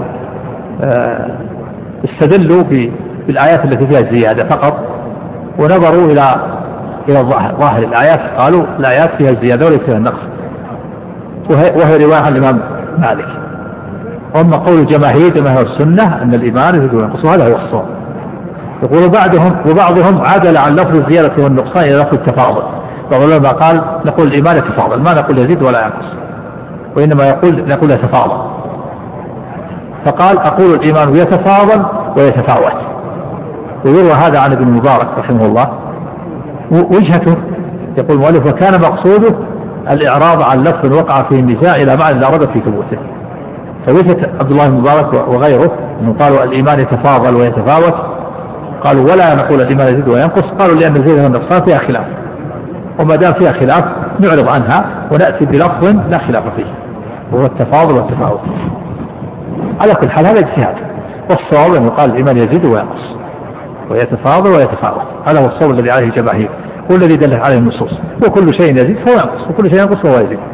استدلوا بالآيات التي فيها الزيادة فقط، ونظروا إلى إلى الظاهر ظاهر الآيات، قالوا الآيات فيها الزيادة وليس فيها النقص، وهي رواية عن الإمام مالك. وأما قول الجماهير جماهير السنة أن الإيمان يزيد وينقص، وهذا هو الصواب. يقول بعضهم وبعضهم عدل عن لفظ الزيادة والنقصان إلى لفظ التفاضل. بعض العلماء قال نقول الإيمان يتفاضل، ما نقول يزيد ولا ينقص، وإنما يقول نقول يتفاضل. فقال أقول الإيمان يتفاضل ويتفاوت. ويروى هذا عن ابن المبارك رحمه الله. وجهته يقول المؤلف وكان مقصوده الإعراض عن لفظ وقع فيه النزاع إلى معنى لا رد في ثبوته. فوجهة عبد الله بن المبارك وغيره أنه قالوا الإيمان يتفاضل ويتفاوت، قالوا ولا نقول الإيمان يزيد وينقص، قالوا لأن الزيادة والنقصان فيها خلاف، وما دام فيها خلاف نعرض عنها ونأتي بلفظ لا خلاف فيه وهو التفاضل والتفاوت. على كل حال هذا اجتهاد، والصواب أن يقال الإيمان يزيد وينقص ويتفاضل ويتفاوت، هذا هو الصواب الذي عليه الجماهير والذي دلت عليه النصوص، وكل شيء يزيد فهو ينقص وكل شيء ينقص فهو يزيد.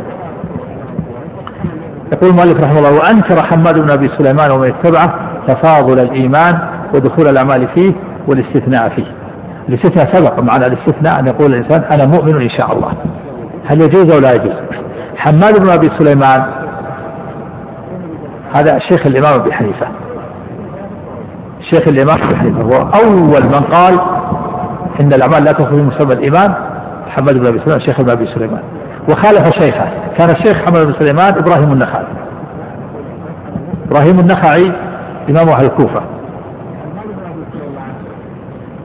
يقول المؤلف رحمه الله وأنكر حماد بن أبي سليمان ومن اتبعه تفاضل الإيمان ودخول الأعمال فيه والاستثناء فيه. الاستثناء سبق معنى الاستثناء أن يقول الإنسان أنا مؤمن إن شاء الله، هل يجوز أو لا يجوز؟ حماد بن أبي سليمان هذا شيخ الإمام أبي حنيفة، شيخ الإمام أبي حنيفة هو أول من قال إن الأعمال لا تدخل في مسمى الإيمان. حماد بن أبي سليمان شيخ ابن أبي سليمان، وخالف شيخه كان الشيخ حماد بن سليمان إبراهيم النخعي. إبراهيم النخعي إمام أهل الكوفة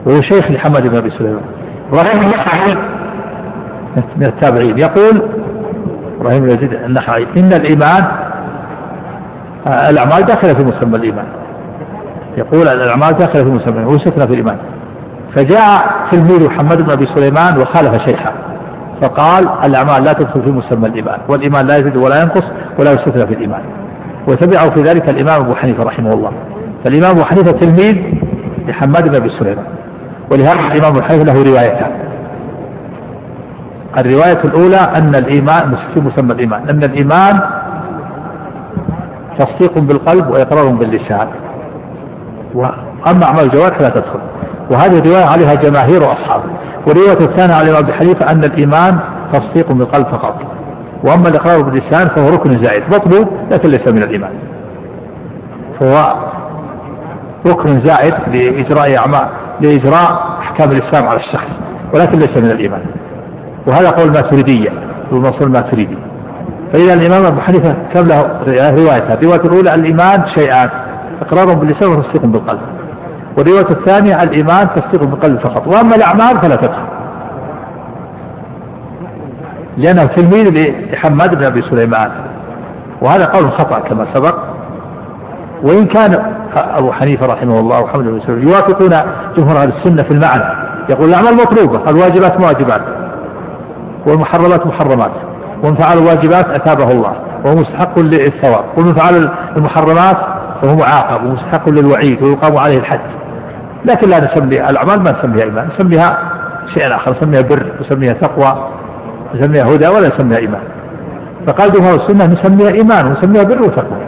وهو شيخ لحماد بن أبي سليمان. إبراهيم النخعي من التابعين يقول إبراهيم بن يزيد النخعي إن الإيمان الأعمال داخلة في مسمى الإيمان، يقول الأعمال داخلة في مسمى ويستثنى في الإيمان. فجاء تلميذ محمد بن أبي سليمان وخالف شيخه فقال الأعمال لا تدخل في مسمى الإيمان، والإيمان لا يزيد ولا ينقص ولا يستثنى في الإيمان. وتبعه في ذلك الإمام أبو حنيفة رحمه الله. فالإمام أبو حنيفة تلميذ لحماد بن أبي سليمان، ولهذا الإمام أبو حنيفة له روايتان. الرواية الأولى أن الإيمان في مسمى الإيمان أن الإيمان تصديق بالقلب وإقرار باللسان، وأما أعمال الجوارح لا تدخل. وهذه الرواية عليها جماهير أصحابه. والرواية الثانية على الإمام أبي حنيفة أن الإيمان تصديق بالقلب فقط، وأما الإقرار باللسان فهو ركن زائد مطلوب لكن ليس من الإيمان، فهو ركن زائد لإجراء أعمال لإجراء أحكام الإسلام على الشخص ولكن ليس من الإيمان. وهذا قول ماتريدية والمصول الماتريدي. فإذا الإمام أبو حنيفة كم له روايتان. الرواية الأولى الإيمان شيئان، إقرار باللسان وتصديق بالقلب. والرواية الثانية الإيمان تصديق بالقلب فقط، وأما الأعمال فلا تدخل، لأنه تلميذ لحماد بن أبي سليمان. وهذا قول خطأ كما سبق. وإن كان أبو حنيفة رحمه الله وحمد بن سليمان يوافقون جمهور أهل السنة في المعنى، يقول الأعمال مطلوبة، الواجبات واجبات والمحرمات محرمات، ومن فعل الواجبات أثابه الله وهو مستحق للثواب، ومن فعل المحرمات فهو معاقب ومستحق للوعيد ويقام عليه الحد. لكن لا نسمي الأعمال ما نسميها إيمان، نسميها شيء آخر، نسميها بر نسميها تقوى نسميها هدى ولا نسميها إيمان. فقال جمهور السنة نسميها إيمان ونسميها بر وتقوى.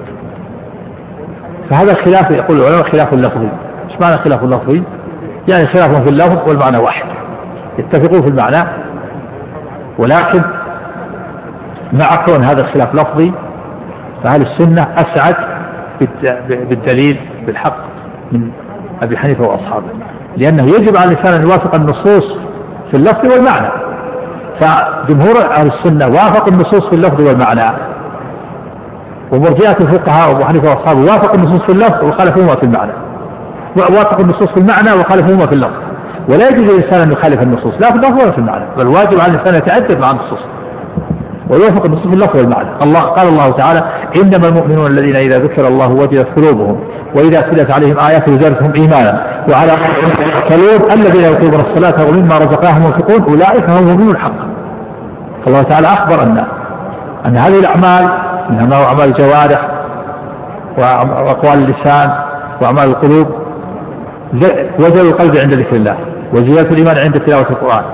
فهذا الخلاف يقول العلماء خلاف لفظي. ايش معنى خلاف لفظي؟ يعني خلاف في اللفظ والمعنى واحد، يتفقون في المعنى، ولكن مع كون هذا الخلاف لفظي فأهل السنة أسعد بالدليل بالحق من أبي حنيفة وأصحابه، لأنه يجب على الإنسان أن يوافق النصوص في اللفظ والمعنى. فجمهور أهل السنة وافق النصوص في اللفظ والمعنى، ومرجئة الفقهاء وأبو حنيفة وأصحابه وافق النصوص في اللفظ وخالفهما في المعنى، وافق النصوص في المعنى وخالفهما في اللفظ. ولا يجوز للإنسان أن يخالف النصوص لا في اللفظ ولا في المعنى، بل واجب على الإنسان يتأدب مع النصوص ويوافق النصوص في اللفظ والمعنى. الله قال الله تعالى إنما المؤمنون الذين إذا ذكر الله وجلت قلوبهم وإذا تليت عليهم آياته زادتهم إيمانا وعلى ربهم يتوكلون الذين يقيمون الصلاة ومما رزقناهم ينفقون أولئك هم المؤمنون حقا. فالله تعالى أخبر أن أن هذه الأعمال منها أعمال الجوارح وأقوال اللسان وأعمال القلوب وجل القلب عند ذكر الله، وزيادة الإيمان عند تلاوة القرآن،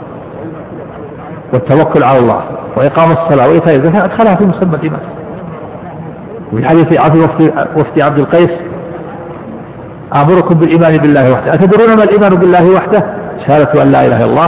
والتوكل على الله، وإقام الصلاة وإيتاء الزكاة أدخلها في مسمى الإيمان. وفي حديث وفد عبد القيس أمركم بالإيمان بالله وحده، أتدرون ما الإيمان بالله وحده؟ شهادة أن لا إله إلا الله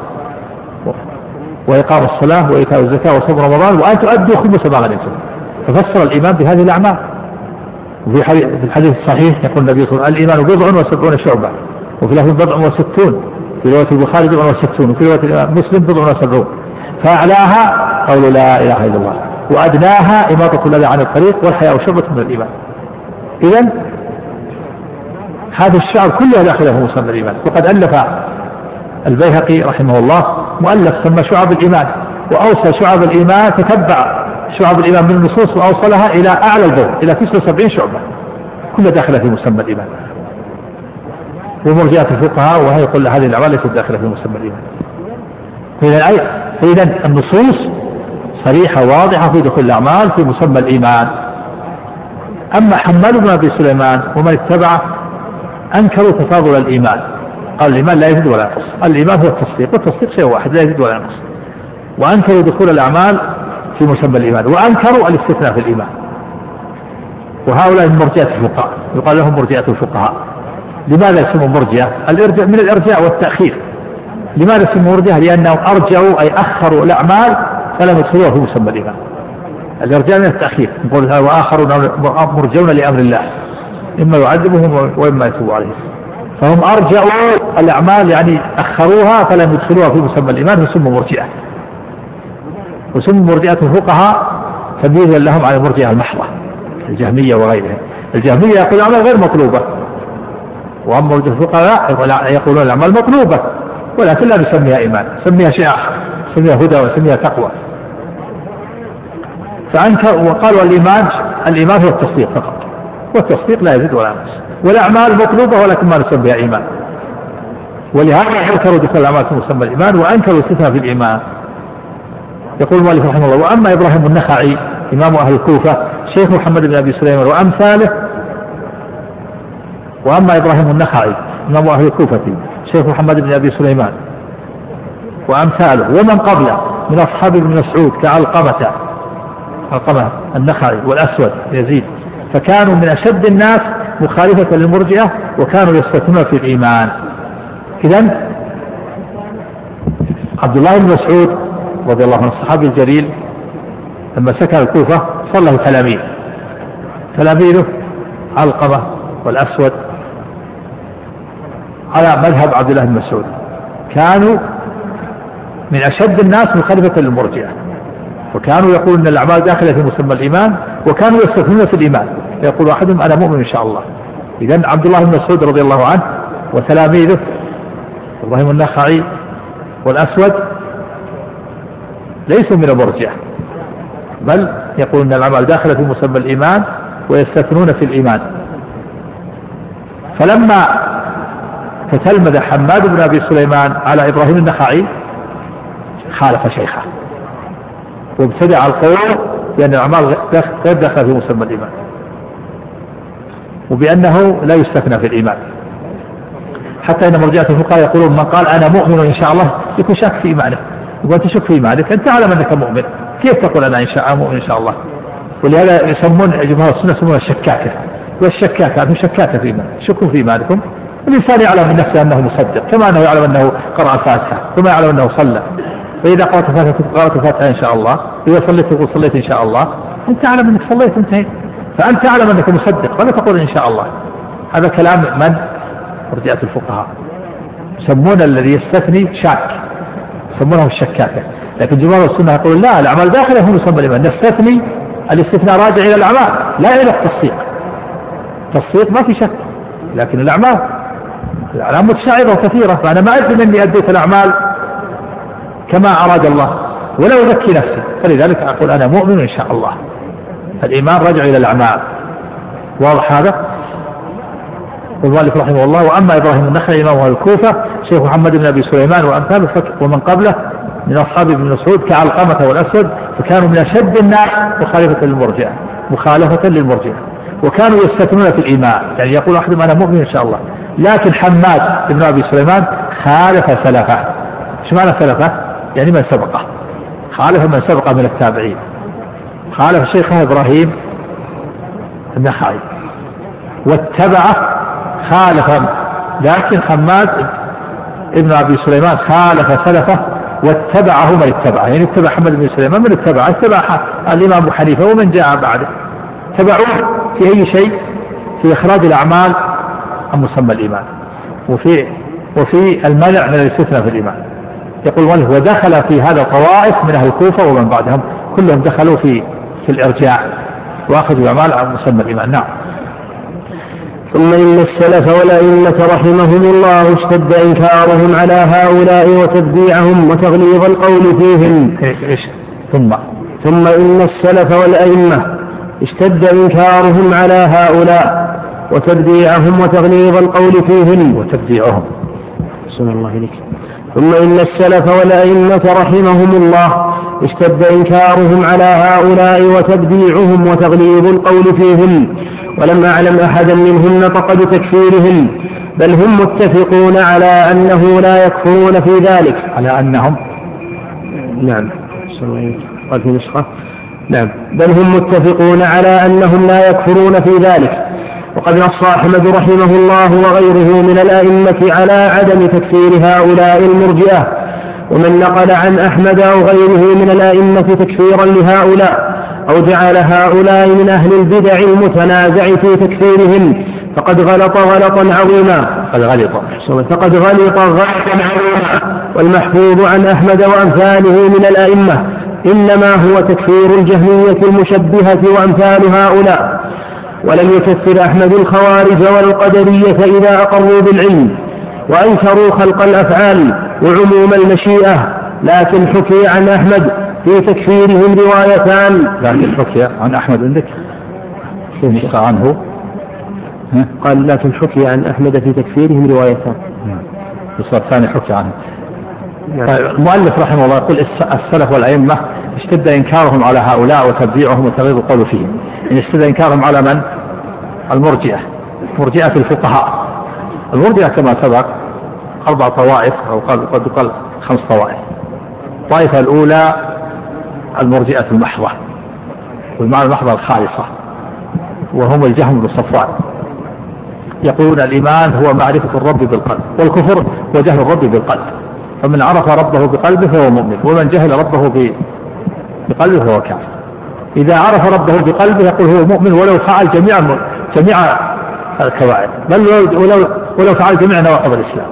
وإقام الصلاة وإيتاء الزكاة وصوم رمضان وأن تؤدوا خمس ما غنمتم. ففسر الإيمان بهذه الأعمال. وفي الحديث الصحيح يقول النبي صلى الله عليه وسلم الإيمان بضع وسبعون شعبة، وفي لفظ بضع وستون، في رواية البخاري بضع وستون، وفي رواية مسلم بضع وسبعون. فأعلاها قول لا إله إلا الله، وأدناها إماطة الأذى عن الطريق، والحياء شعبة من الإيمان. إذن هذا الشعب كلها داخله في مسمى الإيمان. وقد ألف البيهقي رحمه الله مؤلف سمى شعب الإيمان، وأوصى شعب الإيمان، تتبع شعب الإيمان من النصوص وأوصلها إلى أعلى البر إلى تسعة وسبعين شعبة كلها داخلة في مسمى الإيمان. ومرجئة الفقهاء وهي يقول هذه الأعمال ليست داخلة في مسمى الإيمان. فإذا النصوص صريحة واضحة في دخول الأعمال في مسمى الإيمان. أما حماد بن أبي سليمان ومن اتبعه أنكروا تفاضل الإيمان، قال الإيمان لا يزيد ولا ينقص، الإيمان هو التصديق، والتصديق شيء واحد لا يزيد ولا ينقص. وأنكروا دخول الأعمال في مسمى الإيمان، وأنكروا الاستثناء في الإيمان. وهؤلاء من مرجئة الفقهاء، يقال لهم مرجئة الفقهاء. لماذا يسمون مرجئة؟ الإرجاء من الإرجاء والتأخير. لماذا يسمون مرجئة؟ لأنهم أرجعوا أي أخروا الأعمال فلم يدخلوها في مسمى الإيمان. الإرجاء من التأخير، يقول وآخرون مرجون لأمر الله إما يعذبهم وإما يتوب عليهم. فهم أرجعوا الأعمال يعني أخروها فلم يدخلوها في مسمى الإيمان، فسموا مرجئة. وسموا مرجئة الفقهاء تمييزا لهم عن المرجئة المحضة الجهمية وغيرها. الجهمية يقول الأعمال غير مطلوبة، وأما الفقهاء يقولون الأعمال مطلوبة ولكن لا نسميها إيمان، نسميها شيء آخر، نسميها هدى ونسميها تقوى. فأنكر وقالوا الإيمان الإيمان هو التصديق فقط، والتصديق لا يزيد ولا ينقص، والأعمال مطلوبة ولكن ما نسميها إيمان. ولهذا أنكروا دخول الأعمال في مسمى الإيمان وأنكروا الاستثناء في الإيمان. يقول المؤلف رحمه الله: وأما إبراهيم النخعي إمام أهل الكوفة شيخ محمد بن أبي سليمان وأمثاله وأما إبراهيم النخعي إمام أهل الكوفة شيخ محمد بن أبي سليمان وأمثاله ومن قبله من أصحاب ابن مسعود كعلقمة علقمة النخعي والأسود يزيد، فكانوا من أشد الناس مخالفة للمرجئة وكانوا يستثنون في الإيمان. إذن عبد الله بن مسعود رضي الله عنه الصحابي الجليل لما سكن الكوفة صار له تلاميذ، تلاميذه علقمة والأسود على مذهب عبد الله بن مسعود، كانوا من أشد الناس مخالفة للمرجئة، وكانوا يقولون أن الأعمال داخلة في مسمى الإيمان وكانوا يستثنون في الإيمان، يقول أحدهم أنا مؤمن إن شاء الله. إذن عبد الله بن مسعود رضي الله عنه وتلاميذه إبراهيم النخعي والأسود ليسوا من المرجئة، بل يقولون أن الأعمال داخلة في مسمى الإيمان ويستثنون في الإيمان. فلما تتلمذ حماد بن أبي سليمان على إبراهيم النخعي خالف شيخه وابتدع القول بأن الأعمال غير داخلة في مسمى الإيمان وبأنه لا يستثنى في الإيمان، حتى إن مرجئة الفقهاء يقولون من قال أنا مؤمن إن شاء الله يكون شك في إيمانه، وأنت تشك في إيمانك أنت تعلم أنك مؤمن، كيف تقول أنا إن شاء الله مؤمن إن شاء الله؟ ولهذا يسمون جمهور السنة يسمون الشكاكة، والشكاكة أنهم شكاكة في إيمان، شكوا في إيمانكم. الإنسان يعلم من نفسه أنه مصدق كما أنه يعلم أنه قرأ الفاتحة كما يعلم أنه صلى، فإذا قرأت الفاتحة قرأت الفاتحة إن شاء الله، إذا صليت تقول صليت إن شاء الله، أنت تعلم أنك صليت انتهيت، فأنت تعلم أنك مصدق ولا تقول إن شاء الله. هذا كلام من؟ مرجئة الفقهاء، يسمون الذي يستثني شاك، يسمونه الشكاكة. لكن جمهور السنة يقول لا، الأعمال داخلة في مسمى الإيمان، نستثني، الاستثناء راجع إلى الأعمال لا إلى التصديق. التصديق ما في شك، لكن الأعمال الأعمال متشعبة وكثيرة، فأنا ما أدري مني أديت الأعمال كما أراد الله ولا أزكي نفسي، فلذلك أقول أنا مؤمن إن شاء الله. الإيمان رجع إلى الأعمال، واضح هذا؟ والمؤلف رحمه الله: وأما إبراهيم النخعي إمام الكوفة شيخ محمد بن أبي سليمان وأمثاله ومن قبله من أصحاب ابن مسعود كعلقمة والأسود، فكانوا من أشد الناس مخالفة للمرجئة مخالفة للمرجئة وكانوا يستثنون في الإيمان، يعني يقول أحدهم أنا مؤمن إن شاء الله. لكن حماد بن أبي سليمان خالف سلفه. ايش معنى سلفه؟ يعني من سبقه، خالف من سبقه من التابعين، خالف شيخه إبراهيم النخعي واتبعه خالف. لكن حماد ابن أبي سليمان خالف سلفه واتبعه من اتبعه، يعني اتبع حماد بن سليمان من اتبعه، اتبع الإمام أبو حنيفة ومن جاء بعده، تبعوه في أي شيء؟ في إخراج الأعمال عن مسمى الإيمان وفي وفي المنع من الاستثناء في الإيمان. يقول والله ودخل في هذا طوائف من أهل الكوفة ومن بعدهم كلهم دخلوا في في الإرجاع وأخذوا الأعمال عن مسمى الإيمان. نعم. ثم إن السلف والأئمة رحمهم الله اشتد إنكارهم على هؤلاء وتبديعهم وتغليظ القول فيهم. إيش؟ ثم ثم إن السلف والأئمة اشتد إنكارهم على هؤلاء وتبديعهم وتغليظ القول فيهم وتبديعهم. صلى الله عليك. ثم إن السلف والأئمة رحمهم الله اشتد إنكارهم على هؤلاء وتبديعهم وتغليظ القول فيهم، ولم أعلم أحدا منهم نطق بتكفيرهم، بل هم متفقون على أنه لا يكفرون في ذلك. على أنهم نعم قال في نسخة نعم بل هم متفقون على أنهم لا يكفرون في ذلك. وقد نص أحمد رحمه الله وغيره من الأئمة على عدم تكفير هؤلاء المرجئة، ومن نقل عن أحمد أو غيره من الأئمة تكفيرا لهؤلاء أو جعل هؤلاء من أهل البدع المتنازع في تكفيرهم فقد غلط غلطا عظيما فقد غلط فقد غلط غلطا عظيما. والمحفوظ عن أحمد وأمثاله من الأئمة إنما هو تكفير الجهمية المشبهة وأمثال هؤلاء. ولم يكفر أحمد الخوارج والقدرية إذا أقروا بالعلم وأنكروا خلق الأفعال وعموم المشيئة، لكن حكي عن أحمد في تكفيرهم روايتان. لكن حكي عن أحمد عندك نسخة عنه قال لكن حكي عن أحمد في تكفيرهم روايتان. النسخة الثانية حكي عنه. المؤلف رحمه الله يقول السلف والأئمة اشتد إنكارهم على هؤلاء وتبديعهم وتغيير القول فيهم. إن اشتد إنكارهم على من؟ المرجئة، مرجئة الفقهاء. المرجئة كما سبق أربع طوائف أو قد قال خمس طوائف. الطائفة الأولى المرجئة المحضة، والمعنى المحضة الخالصة، وهم الجهم بن صفوان، يقولون الإيمان هو معرفة الرب بالقلب، والكفر هو جهل الرب بالقلب، فمن عرف ربه بقلبه فهو مؤمن، ومن جهل ربه بقلبه فهو كافر. إذا عرف ربه بقلبه يقول هو مؤمن ولو فعل جميع جميع الكبائر، بل ولو ولو فعل جميع نواقض الإسلام،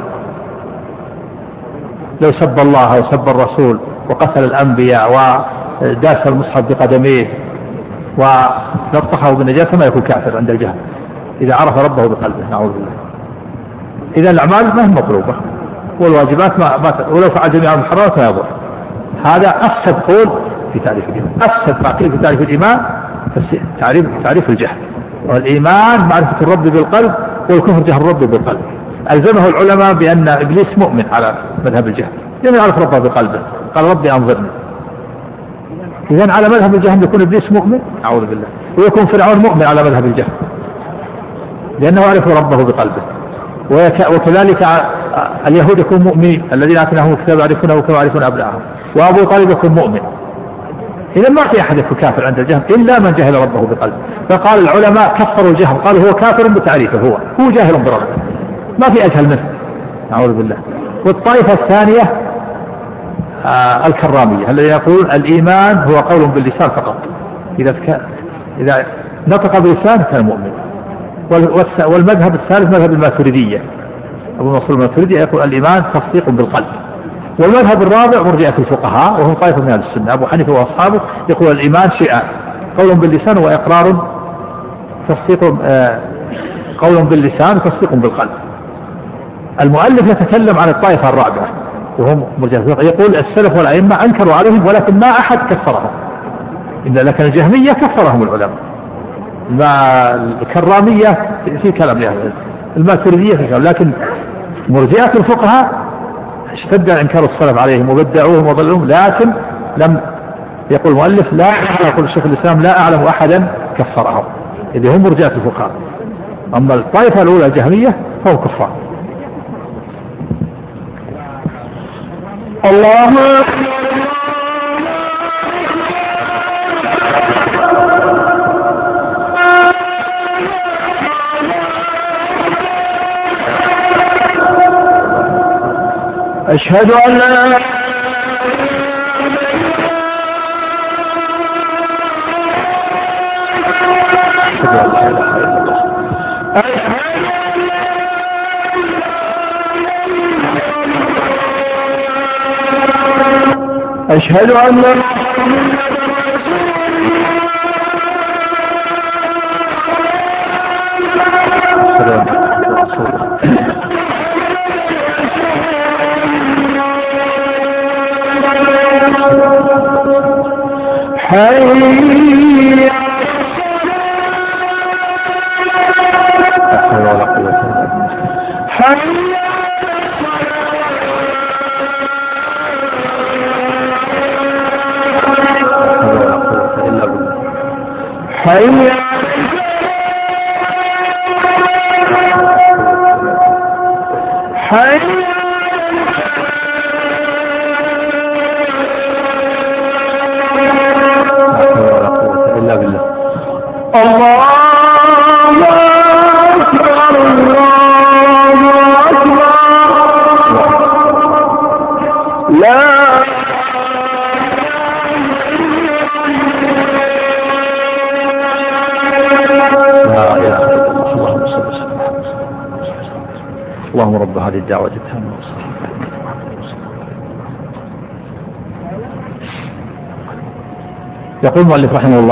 لو سب الله وسب الرسول وقتل الأنبياء وداس المصحف بقدميه ونطحه بالنجاسة ما يكون كافر عند الجهل إذا عرف ربه بقلبه، نعوذ بالله. إذا الأعمال ما هي مطلوبة والواجبات ما, ما ولو فعل جميع المحرمات ما يضر. هذا أفسد قول في تعريف الإيمان، أفسد تعريف في تعريف الإيمان تعريف تعريف الجهل. والإيمان معرفة الرب بالقلب، والكفر جهل الرب بالقلب. ألزمه العلماء بأن إبليس مؤمن على مذهب الجهل لأنه يعرف ربه بقلبه، قال ربي أنظرني. إذن على مذهب الجهل يكون إبليس مؤمن، أعوذ بالله، ويكون فرعون مؤمن على مذهب الجهل لأنه يعرف ربه بقلبه. وكذلك اليهود يكون مؤمنين، الذين آتيناهم الكتاب يعرفونه كما يعرفون أبناءهم، وأبو طالب يكون مؤمن. إذا ما في أحد يكون كافر عند الجهل إلا من جهل ربه بقلبه. فقال العلماء كفروا الجهل، قالوا هو كافر بتعريفه، هو هو جاهل بربه، ما في أجهل منه، أعوذ بالله. والطائفة الثانية آه الكرامية الذين يقولون الإيمان هو قول باللسان فقط، إذا إذا نطق باللسان كان مؤمن. والمذهب الثالث مذهب الماتريدية، أبو نصر الماتريدي يقول الإيمان تصديق بالقلب. والمذهب الرابع مرجئة الفقهاء وهم طائفة من أهل السنة، أبو حنيفة وأصحابه يقول الإيمان شيئان، قول باللسان وإقرار تصديق آه قول باللسان وتصديق بالقلب. المؤلف يتكلم عن الطائفة الرابعة وهم مرجئة الفقهاء، يقول السلف والأئمة أنكروا عليهم ولكن ما أحد كفرهم، إن لكن الجهمية كفرهم العلماء، الكرامية في كلام لها، الماتريدية في كلام، لكن مرجئة الفقهاء اشتد انكار السلف عليهم وبدعوهم وضلوهم، لكن لم يقول المؤلف لا يقول الشيخ الإسلام لا أعلم أحدا كفرهم، إذا هم مرجئة الفقهاء. أما الطائفة الأولى الجهمية فهم كفار. الله أشهد أن لا أشهد أن حي حي حي إلا بالله. الله أكبر الله أكبر لا اللهم رب هذه الدعوة التامة. يقول المؤلف رحمه الله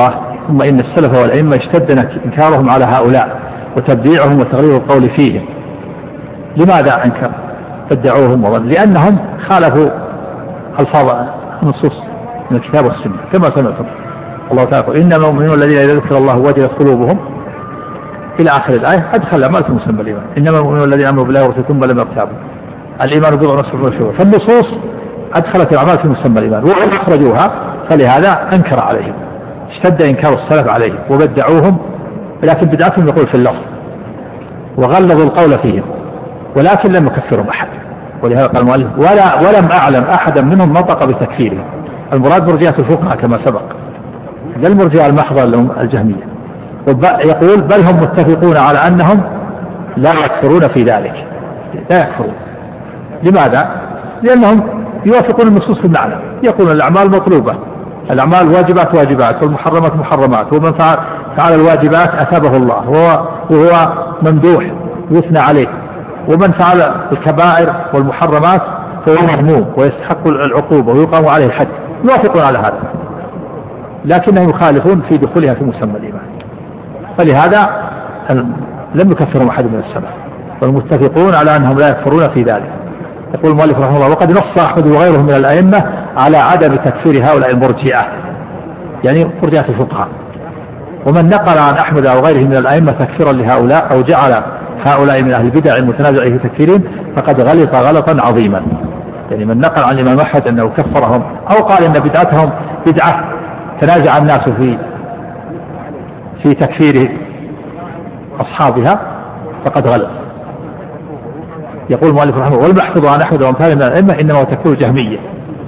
ثم إن السلف والأئمة اشتد إنكارهم على هؤلاء وتبديعهم وتغليظ القول فيهم. لماذا أنكر بدعوهم وظن؟ لأنهم خالفوا ألفاظ النصوص من الكتاب والسنة كما سمعتم الله تعالى إنما المؤمنون الذين إذا ذكر الله وجلت قلوبهم إلى آخر الآية. أدخل الأعمال في مسمى الإيمان. إنما المؤمنون الذين آمنوا بالله ورسوله ثم لم يرتابوا. الإيمان بضع ونصف وشهور. فالنصوص أدخلت الأعمال في مسمى الإيمان وإن أخرجوها فلهذا أنكر عليهم، اشتد إنكار السلف عليهم وبدعوهم، لكن بدعتهم يقول في اللفظ وغلظوا القول فيهم، ولكن لم يكفرهم أحد. ولهذا قال المؤلف ولا ولم أعلم أحدا منهم نطق بتكفيرهم. المراد مرجئة الفقهاء كما سبق، لا المرجئة المحضة لهم الجهمية. يقول بل هم متفقون على أنهم لا يكفرون في ذلك، لا يكفرون. لماذا؟ لأنهم يوافقون النصوص في المعنى، يقولون الأعمال مطلوبة، الأعمال واجبات واجبات والمحرمات محرمات، ومن فعل, فعل الواجبات أثابه الله وهو, وهو ممدوح يثنى عليه، ومن فعل الكبائر والمحرمات فهو مذموم ويستحق العقوبة ويقام عليه الحد. يوافقون على هذا، لكنهم يخالفون في دخولها في مسمى الإيمان. فلهذا لم يكفرهم أحد من السلف، والمتفقون على أنهم لا يكفرون في ذلك. يقول المؤلف رحمه الله وقد نص أحمد وغيره من الأئمة على عدم تكفير هؤلاء المرجئة، يعني مرجئة الفقهاء. ومن نقل عن أحمد أو غيره من الأئمة تكفيرا لهؤلاء أو جعل هؤلاء من أهل البدع المتنازع في تكفيرهم فقد غلط غلطا عظيما. يعني من نقل عن الإمام أحمد أنه كفرهم أو قال إن بدعتهم بدعة تنازع الناس في في تكفير أصحابها فقد غلط. يقول المؤلف رحمه الله والمحفوظ عن أحمد وأمثاله من الأئمة إنما هو تكفير الجهمية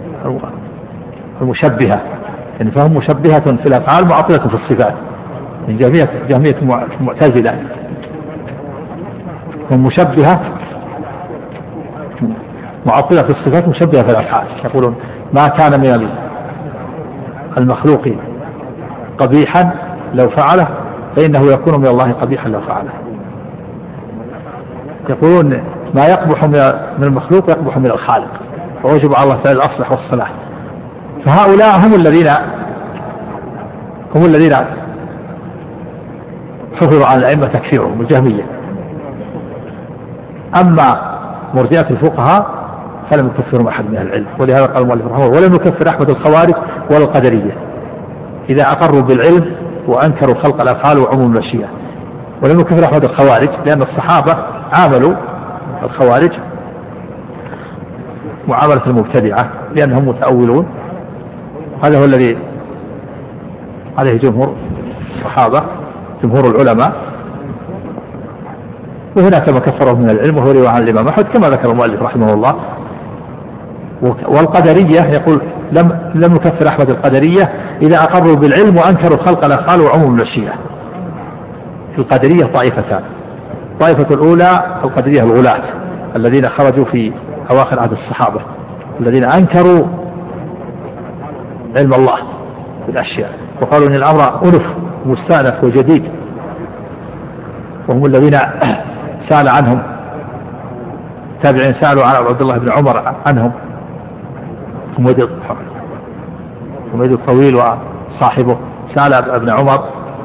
المشبهة، يعني فهم مشبهة في الأفعال معطلة في الصفات. جهمية جهمية المعتزلة هم مشبهة معطلة في الصفات مشبهة في الأفعال. يقولون ما كان من المخلوق قبيحا لو فعله فإنه يكون من الله قبيحا لو فعله. يقولون ما يقبح من المخلوق يقبح من الخالق، ووجب على الله تعالى الأصلح والصلاح. فهؤلاء هم الذين هم الذين حفظوا على الأئمة تكفيرهم الجهمية. أما مرجئة الفقهاء فلم يكفرهم أحد من أهل العلم. ولهذا قال المؤلف رحمه الله ولم يكفر أحمد الخوارج ولا القدرية إذا أقروا بالعلم وأنكروا خلق الأفعال وعموم المشيئة. ولم يكفر أحمد الخوارج لأن الصحابة عاملوا الخوارج معاملة المبتدعة لأنهم متأولون. هذا هو الذي عليه جمهور الصحابة جمهور العلماء، وهناك ما كفره من العلم وهو رواية عن الإمام أحمد كما ذكر المؤلف رحمه الله. والقدرية يقول لم لم يكفر أحمد القدرية إذا أقروا بالعلم وأنكروا خلق الأفعال وعموم المشيئة. القدرية طائفتان، الطائفة الأولى القدرية الغلاة الذين خرجوا في أواخر عهد الصحابة الذين أنكروا علم الله بالأشياء وقالوا إن الأمر أنف مستأنف وجديد، وهم الذين سأل عنهم تابعين سألوا عن عبد الله بن عمر عنهم حميد الطويل وصاحبه سأل ابن عمر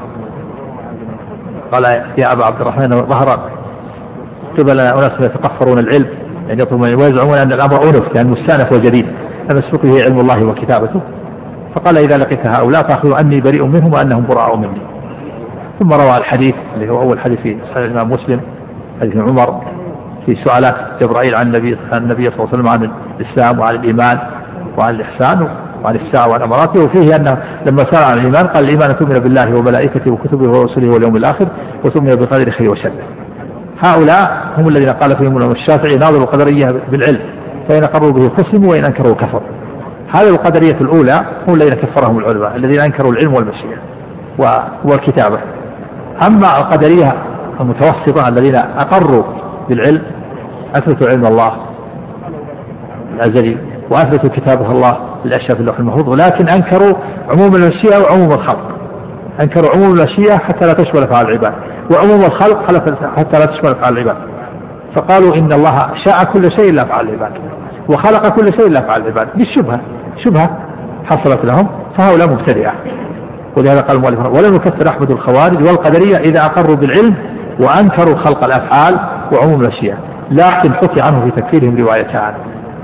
قال يا أبا عبد الرحمن ظهر قبل أناس يتقفرون العلم يعني ويزعمون أن الأمر أنف يعني مستأنف وجديد لم يسبق به علم الله وكتابته، فقال إذا لقيت هؤلاء فأخذوا أني بريء منهم وأنهم براء مني. ثم روى الحديث اللي هو أول حديث في صحيح الإمام مسلم حديث عمر في سؤالات جبرائيل عن النبي عن النبي صلى الله عليه وسلم عن الإسلام وعن الإيمان وعن الإحسان وعن الساعة وعن أمراته، وفيه أنه لما سأل عن الإيمان قال الإيمان تؤمن بالله وملائكته وكتبه ورسله واليوم الآخر وتؤمن بقدر خير وشر. هؤلاء هم الذين قال فيهم الإمام الشافعي ناظر القدرية بالعلم فإن قروا به خصموا وإن أنكروا كفر. هذه القدرية الأولى هم الذين كفرهم العلماء الذين أنكروا العلم والمشيئة والكتابة. أما القدرية المتوسطة الذين أقروا بالعلم أثبتوا علم الله الأزلي وأثبتوا كتابه الله الأشياء في اللوح المحفوظ، ولكن أنكروا عموم المشيئة وعموم الخلق. أنكروا عموم المشيئة حتى لا تشمل أفعال العباد، وعموم الخلق حتى لا تشمل أفعال العباد. فقالوا إن الله شاء كل شيء إلا أفعال العباد وخلق كل شيء إلا أفعال العباد بالشبهة، شبهة حصلت لهم، فهؤلاء مبتدعة ولهذا قال المؤلف ولم يكفر أحمد الخوارج والقدرية إذا أقروا بالعلم وأنكروا خلق الأفعال وعموم الأشياء، لكن حكي عنه في تكفيرهم روايتان.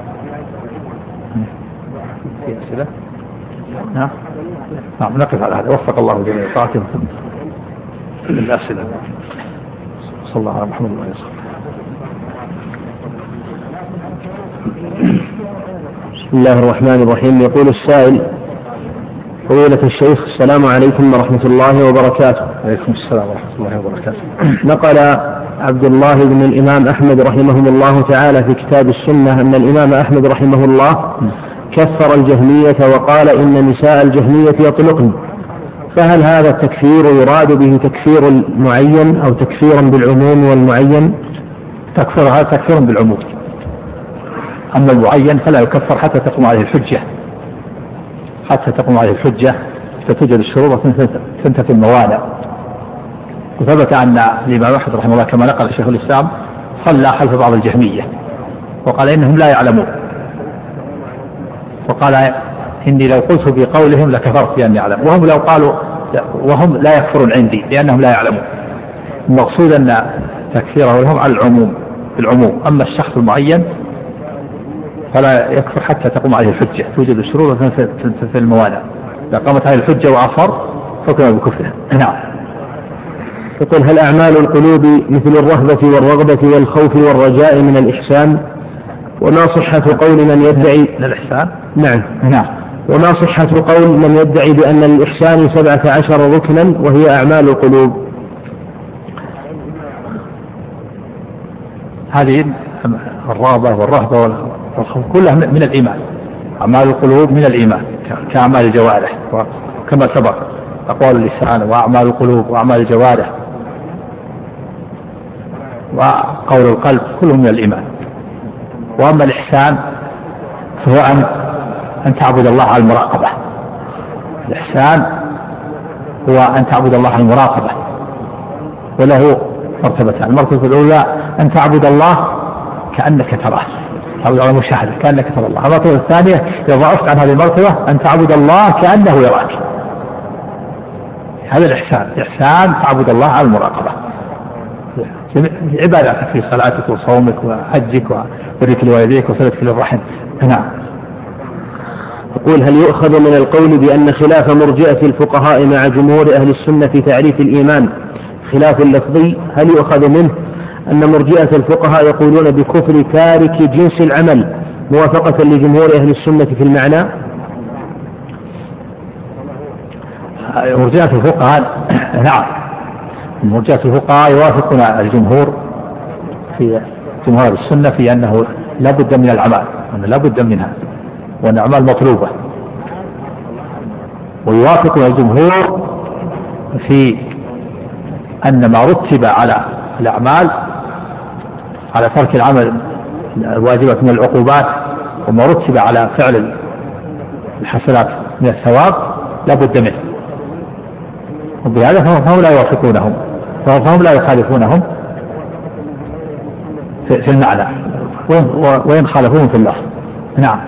في أسئلة؟ نعم نعم نقف على هذا. وفق الله جميع طاعته للأسئلة. صلى الله على محمد وعلى آله وصحبه. بسم الله الرحمن الرحيم. يقول السائل: فضيلة الشيخ السلام عليكم ورحمة الله وبركاته. عليكم السلام ورحمة الله وبركاته. نقل عبد الله بن الإمام أحمد رحمه الله تعالى في كتاب السنة أن الإمام أحمد رحمه الله كفر الجهمية وقال إن نساء الجهمية يطلقن، فهل هذا التكفير يراد به تكفير المعين أو تكفيرا بالعموم والمعين؟ تكفير هذا تكفير بالعموم، أما المعين فلا يكفر حتى تقوم عليه الحجة، حتى تقوم عليه الحجة فتوجد الشروط وتنتفي الموانع. وثبت أن الإمام أحمد رحمه الله كما نقل شيخ الإسلام صلى خلف بعض الجهمية وقال إنهم لا يعلمون، وقال إني لو قلت بقولهم لكفرت بأني أعلم، وهم لو قالوا وهم لا يكفرون عندي لأنهم لا يعلمون. المقصود أن تكفيره لهم على العموم بالعموم، أما الشخص المعين فلا يكفر حتى تقوم عليه الحجة، توجد الشروط وتنتفي الموانع. إذا قامت عليه الحجة وعصر فكما بكفره. نعم. يقول: هل أعمال القلوب مثل الرهبة والرغبة والخوف والرجاء من الإحسان؟ وما صحة قول من يدعي من الإحسان؟ نعم نعم. وما صحة قول من يدعي بأن الإحسان سبعة عشر ركنا وهي أعمال القلوب؟ هذه الرغبة والرهبة والخوف كلها من الإيمان. أعمال القلوب من الإيمان كأعمال الجوارح، وكما سبق أقوال اللسان وأعمال القلوب وأعمال الجوارح وقول القلب كله من الإيمان. وأما الإحسان فهو أن أن تعبد الله على المراقبة. الإحسان هو أن تعبد الله على المراقبة، وله مرتبتان. المرتبة الأولى أن تعبد الله كأنك تراه، تعبد على المشاهدة كأنك ترى الله. المرتبة الثانية إذا ضعفت عن هذه المرتبة أن تعبد الله كأنه يراك. هذا الإحسان. الإحسان تعبد الله على المراقبة، عباداتك في صلاتك وصومك وحجك وبرك لوالديك وصلتك للرحم. نعم. يقول: هل يؤخذ من القول بأن خلاف مرجئة الفقهاء مع جمهور أهل السنة في تعريف الإيمان خلاف اللفظي، هل يؤخذ منه أن مرجئة الفقهاء يقولون بكفر تارك جنس العمل موافقة لجمهور أهل السنة في المعنى؟ مرجئة الفقهاء نعم، مرجئة الفقهاء يوافقون الجمهور في جمهور السنة في أنه لا بد من الأعمال، وأن لا بد منها، وأن الأعمال مطلوبة. ويوافقون الجمهور في أن ما رتب على الأعمال على ترك العمل الواجبات من العقوبات، وما رتب على فعل الحسنات من الثواب لا بد منه. وبهذا فهم لا يوافقونهم، فهم لا يخالفونهم في المعنى وإن خالفوهم في اللفظ. نعم.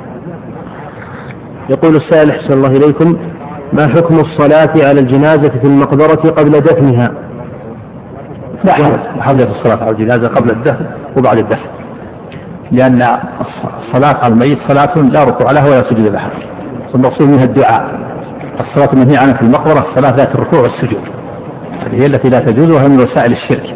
يقول السائل: أحسن الله إليكم، ما حكم الصلاة على الجنازة في المقبرة قبل دفنها؟ لا حرج الصلاة على الجنازة قبل الدفن وبعد الدفن، لأن الصلاة على الميت صلاة لا ركوع لها ولا سجود لها، والمقصود منها الدعاء. الصلاة المنهي عنها في المقبرة الصلاة ذات الركوع والسجود، هي التي لا تجوز وهي من وسائل الشرك.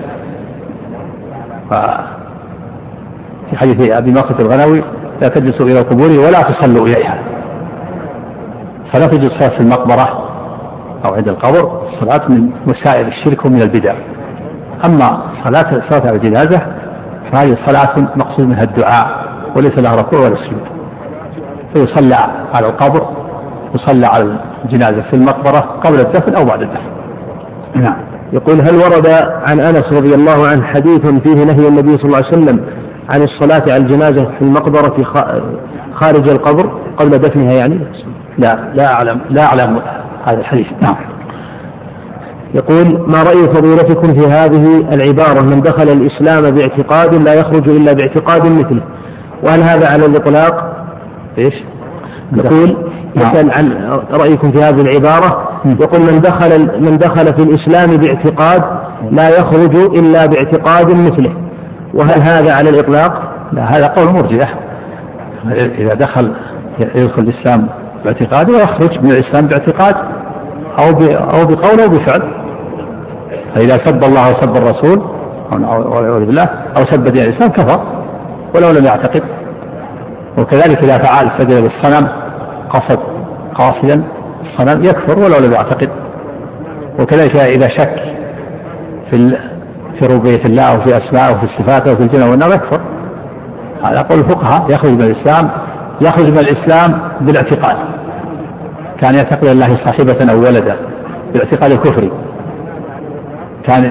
في حديث أبي مقتل الغنوي: لا تجلسوا إلى القبور ولا تصلوا إليها. فلا تجوز صلاة في المقبرة أو عند القبر، الصلاة من وسائل الشرك ومن البدع. أما صلاة الصلاة على الجنازة فهذه صلاة مقصود منها الدعاء وليس لها ركوع ولا سجود، فيصلى على القبر، يصلى على الجنازة في المقبرة قبل الدفن أو بعد الدفن. نعم. يقول: هل ورد عن أنس رضي الله عنه حديث فيه نهي النبي صلى الله عليه وسلم عن الصلاة على الجنازة في المقبرة خارج القبر قبل دفنها يعني؟ لا لا أعلم لا أعلم هذا الحديث. نعم. يقول: ما رأي فضيلتكم في هذه العبارة: من دخل الإسلام باعتقاد لا يخرج إلا باعتقاد مثله؟ وهل هذا على الإطلاق؟ إيش؟ يقول يسأل عن رأيكم في هذه العبارة. يقول من دخل من دخل في الإسلام باعتقاد لا يخرج إلا باعتقاد مثله، وهل هذا على الإطلاق؟ لا، هذا قول مرجئة. إذا دخل يدخل الإسلام باعتقاد ويخرج من الإسلام باعتقاد أو أو بقول أو بفعل. فإذا سب الله وسب الرسول والعياذ بالله أو سب دين الإسلام كفر ولو لم يعتقد. وكذلك إذا فعل سجد بالصنم قصد قاصدا الصنم يكفر ولو لم يعتقد. وكذلك إذا شك في في ربوبية الله أو في أسمائه وفي صفاته وفي الجنة والنار يكفر. هذا قول الفقهاء، يخرج من الإسلام يخرج من الإسلام بالاعتقاد. كان يعتقد الله صاحبة أو ولدا بالاعتقاد الكفري، كان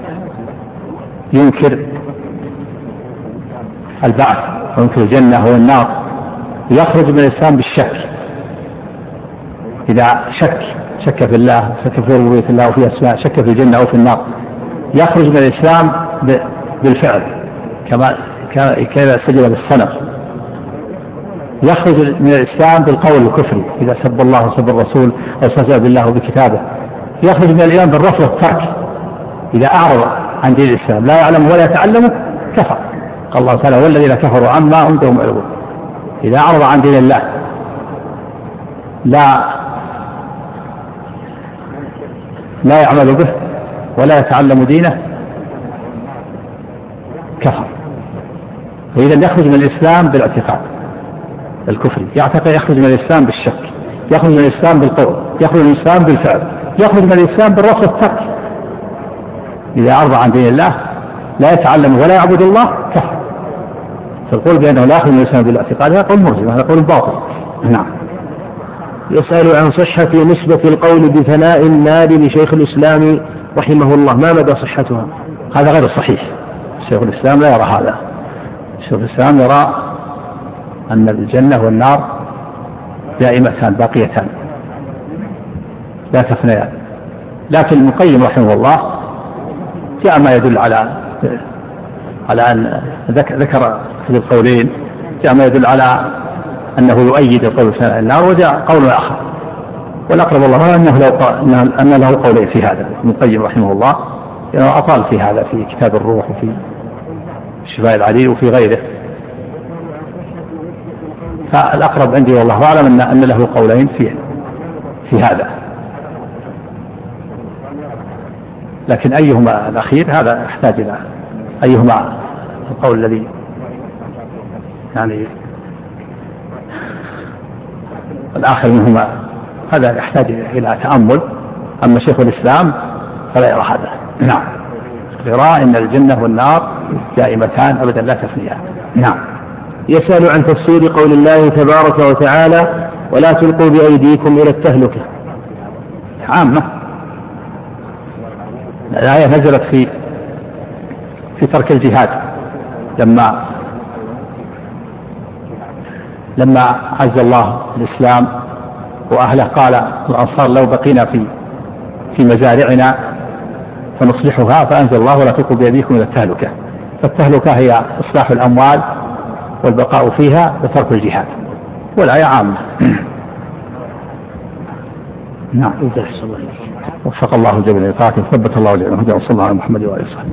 ينكر البعث وينكر الجنة والنار، يخرج من الإسلام بالشك. إذا شك شك في الله، شك في ربوبية الله وفي أسماء، شك في الجنة أو في النار، يخرج من الإسلام بالفعل كما كذا سجد بالصنم. يخرج من الإسلام بالقول الكفري إذا سب الله وسب الرسول أو استهزأ بالله وبكتابه. يخرج من الإيمان بالرفض والترك إذا أعرض عن دين الإسلام لا يعلم ولا يتعلم كفر. قال الله تعالى والذين كفروا عما أنتم معرضون. إذا أعرض عن دين الله لا لا يعمل به ولا يتعلم دينه كفر. فإذا يخرج من الإسلام بالاعتقاد الكفري، يعتقد يخرج من الإسلام بالشك، يخرج من الإسلام بالقول، يخرج من الإسلام بالفعل، يخرج من الإسلام بالرفض والترك. إذا أعرض عن دين الله لا يتعلم ولا يعبد الله كفر. فالقول بأنه لا يخرج من الإسلام بالاعتقاد هذا قول مرجئة، هذا قول باطل. نعم. يسأل عن صحة نسبة القول بثناء النار لشيخ الإسلام رحمه الله، ما مدى صحتها؟ هذا غير صحيح. شيخ الإسلام لا يرى هذا. شيخ الإسلام يرى أن الجنة والنار دائمتان باقيتان لا تفنيان. لكن ابن القيم رحمه الله جاء ما يدل على على أن ذكر في القولين، جاء ما يدل على أنه يؤيد القول بثناء النار، وجاء قول آخر. والأقرب الله أنه لو أن له قولين في هذا. ابن القيم رحمه الله يعني أطال في هذا في كتاب الروح وفي شفاء العليل وفي غيره. فالأقرب عندي والله أعلم أن أن له قولين في في هذا، لكن أيهما الأخير هذا يحتاج إلى أيهما القول الذي يعني الآخر منهما هذا يحتاج إلى تأمل. أما شيخ الإسلام فلا يرى هذا. نعم، يرى أن الجنة والنار دائمتان أبدا لا تفنيان. نعم. يسأل عن تفسير قول الله تبارك وتعالى ولا تلقوا بأيديكم إلى التهلكة. عامة الآية نزلت في في ترك الجهاد لما لما عز الله الإسلام وأهله قال الأنصار لو بقينا في في مزارعنا فنصلحها، فأنزل الله ولا تلقوا بأيديكم إلى التهلكة. فالتهلكة هي إصلاح الأموال والبقاء فيها وترك الجهاد، والآية عامة. نعم. وفق الله جميع لطاعته وثبت الله جميع الهدى وصلى الله على محمد وآله وصحبه.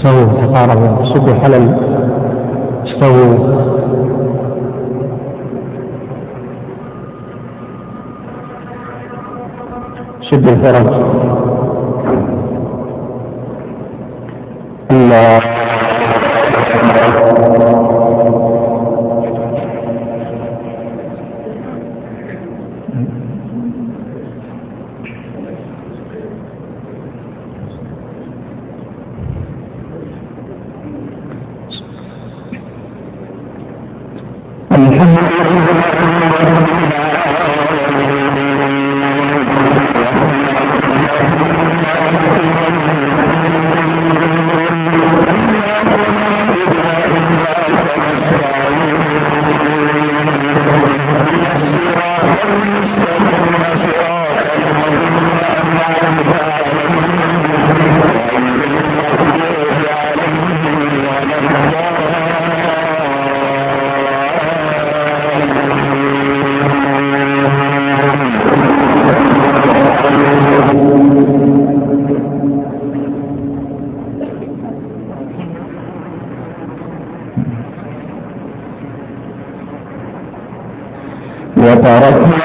استووا تقاربوا صدوا حلل استووا شد الفرج الله وتركنا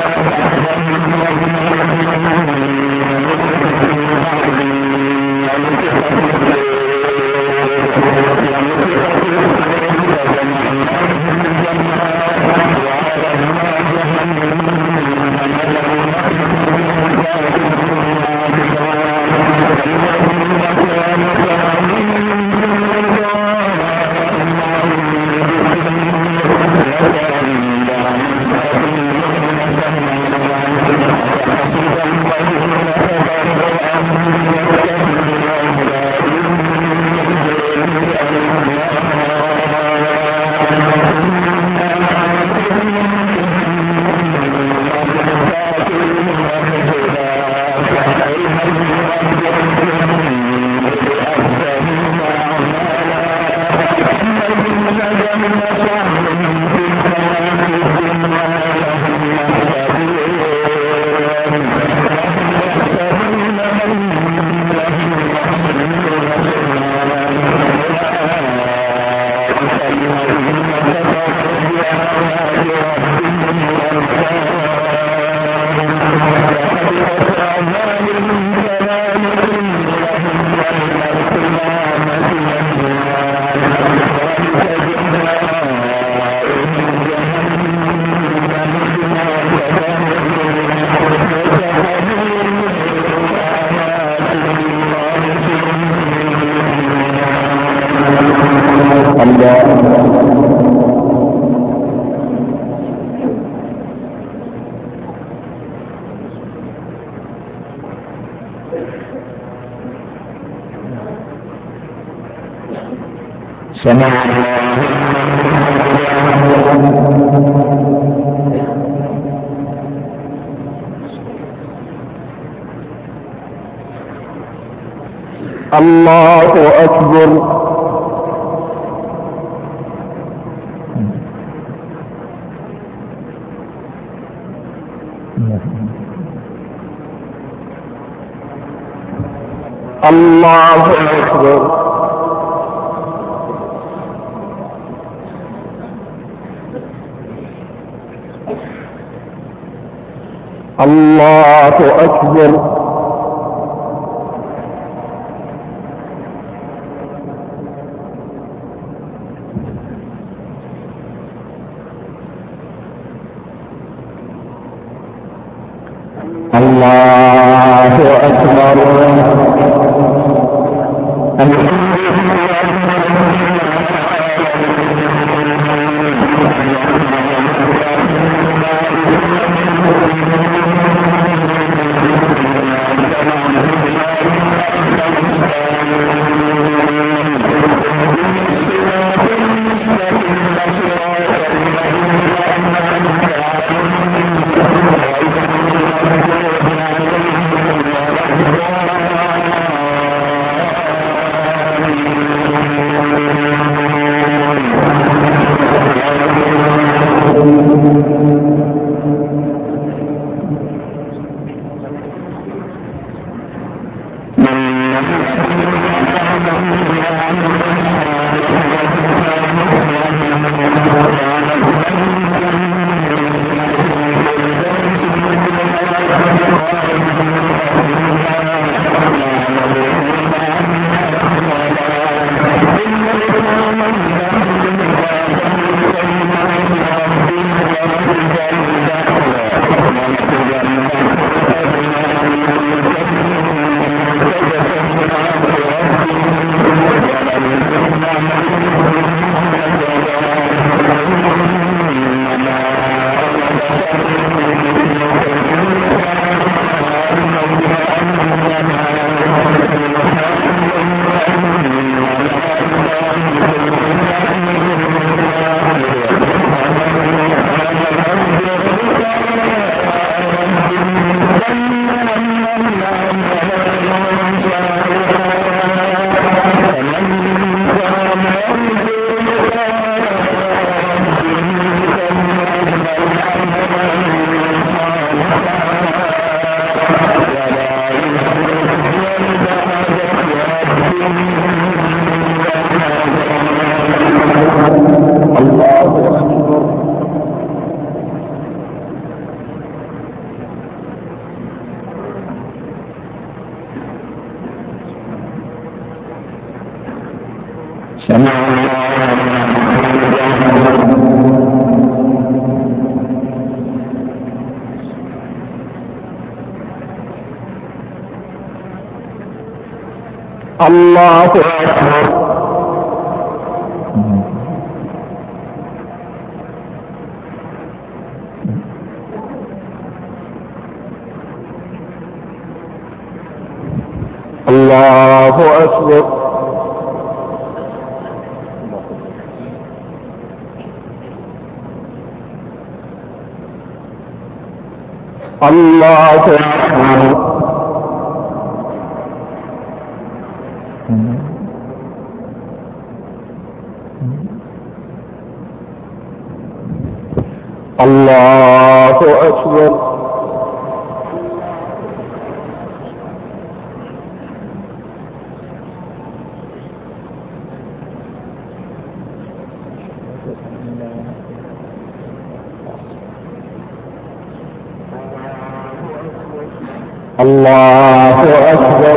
سمع الله أكبر. الله أكبر. الله أكبر. الله أكبر. الله أكبر. الله أكبر. الله أكبر. الله أكبر. الله أكبر.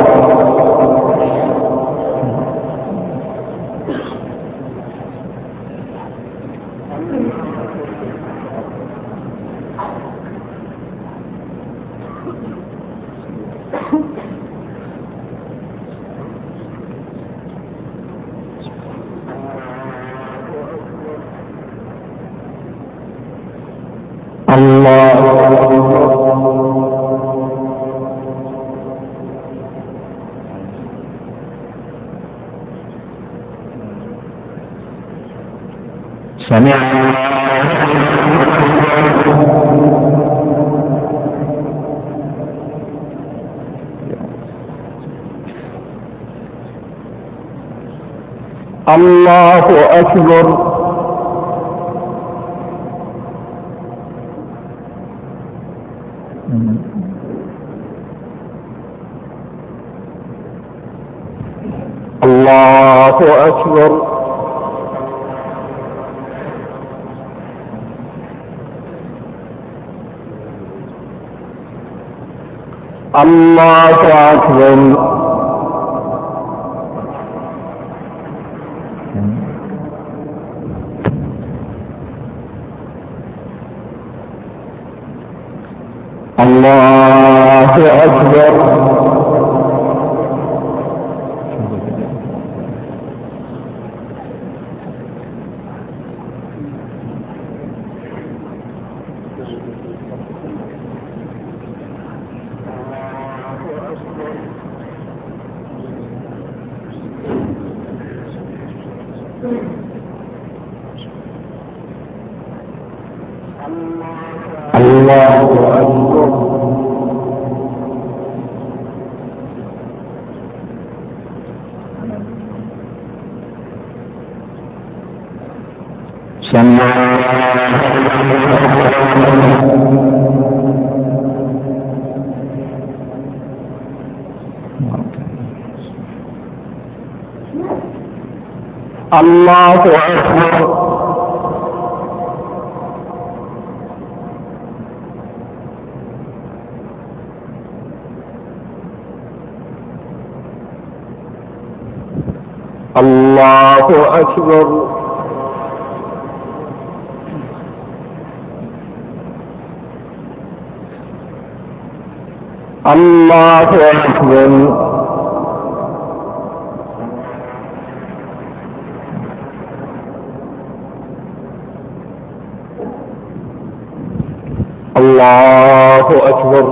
الله سمع الله أكبر. الله أكبر. الله أكبر. الله أكبر. الله أكبر. سمع الله أكبر. الله أكبر. الله أكبر. الله أكبر.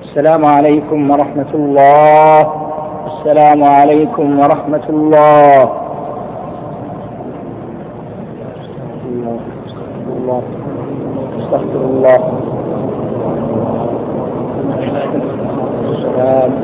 السلام عليكم ورحمة الله. السلام عليكم ورحمة الله. الله استغفر الله. السلام.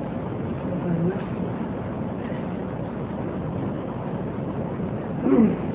Mm-hmm.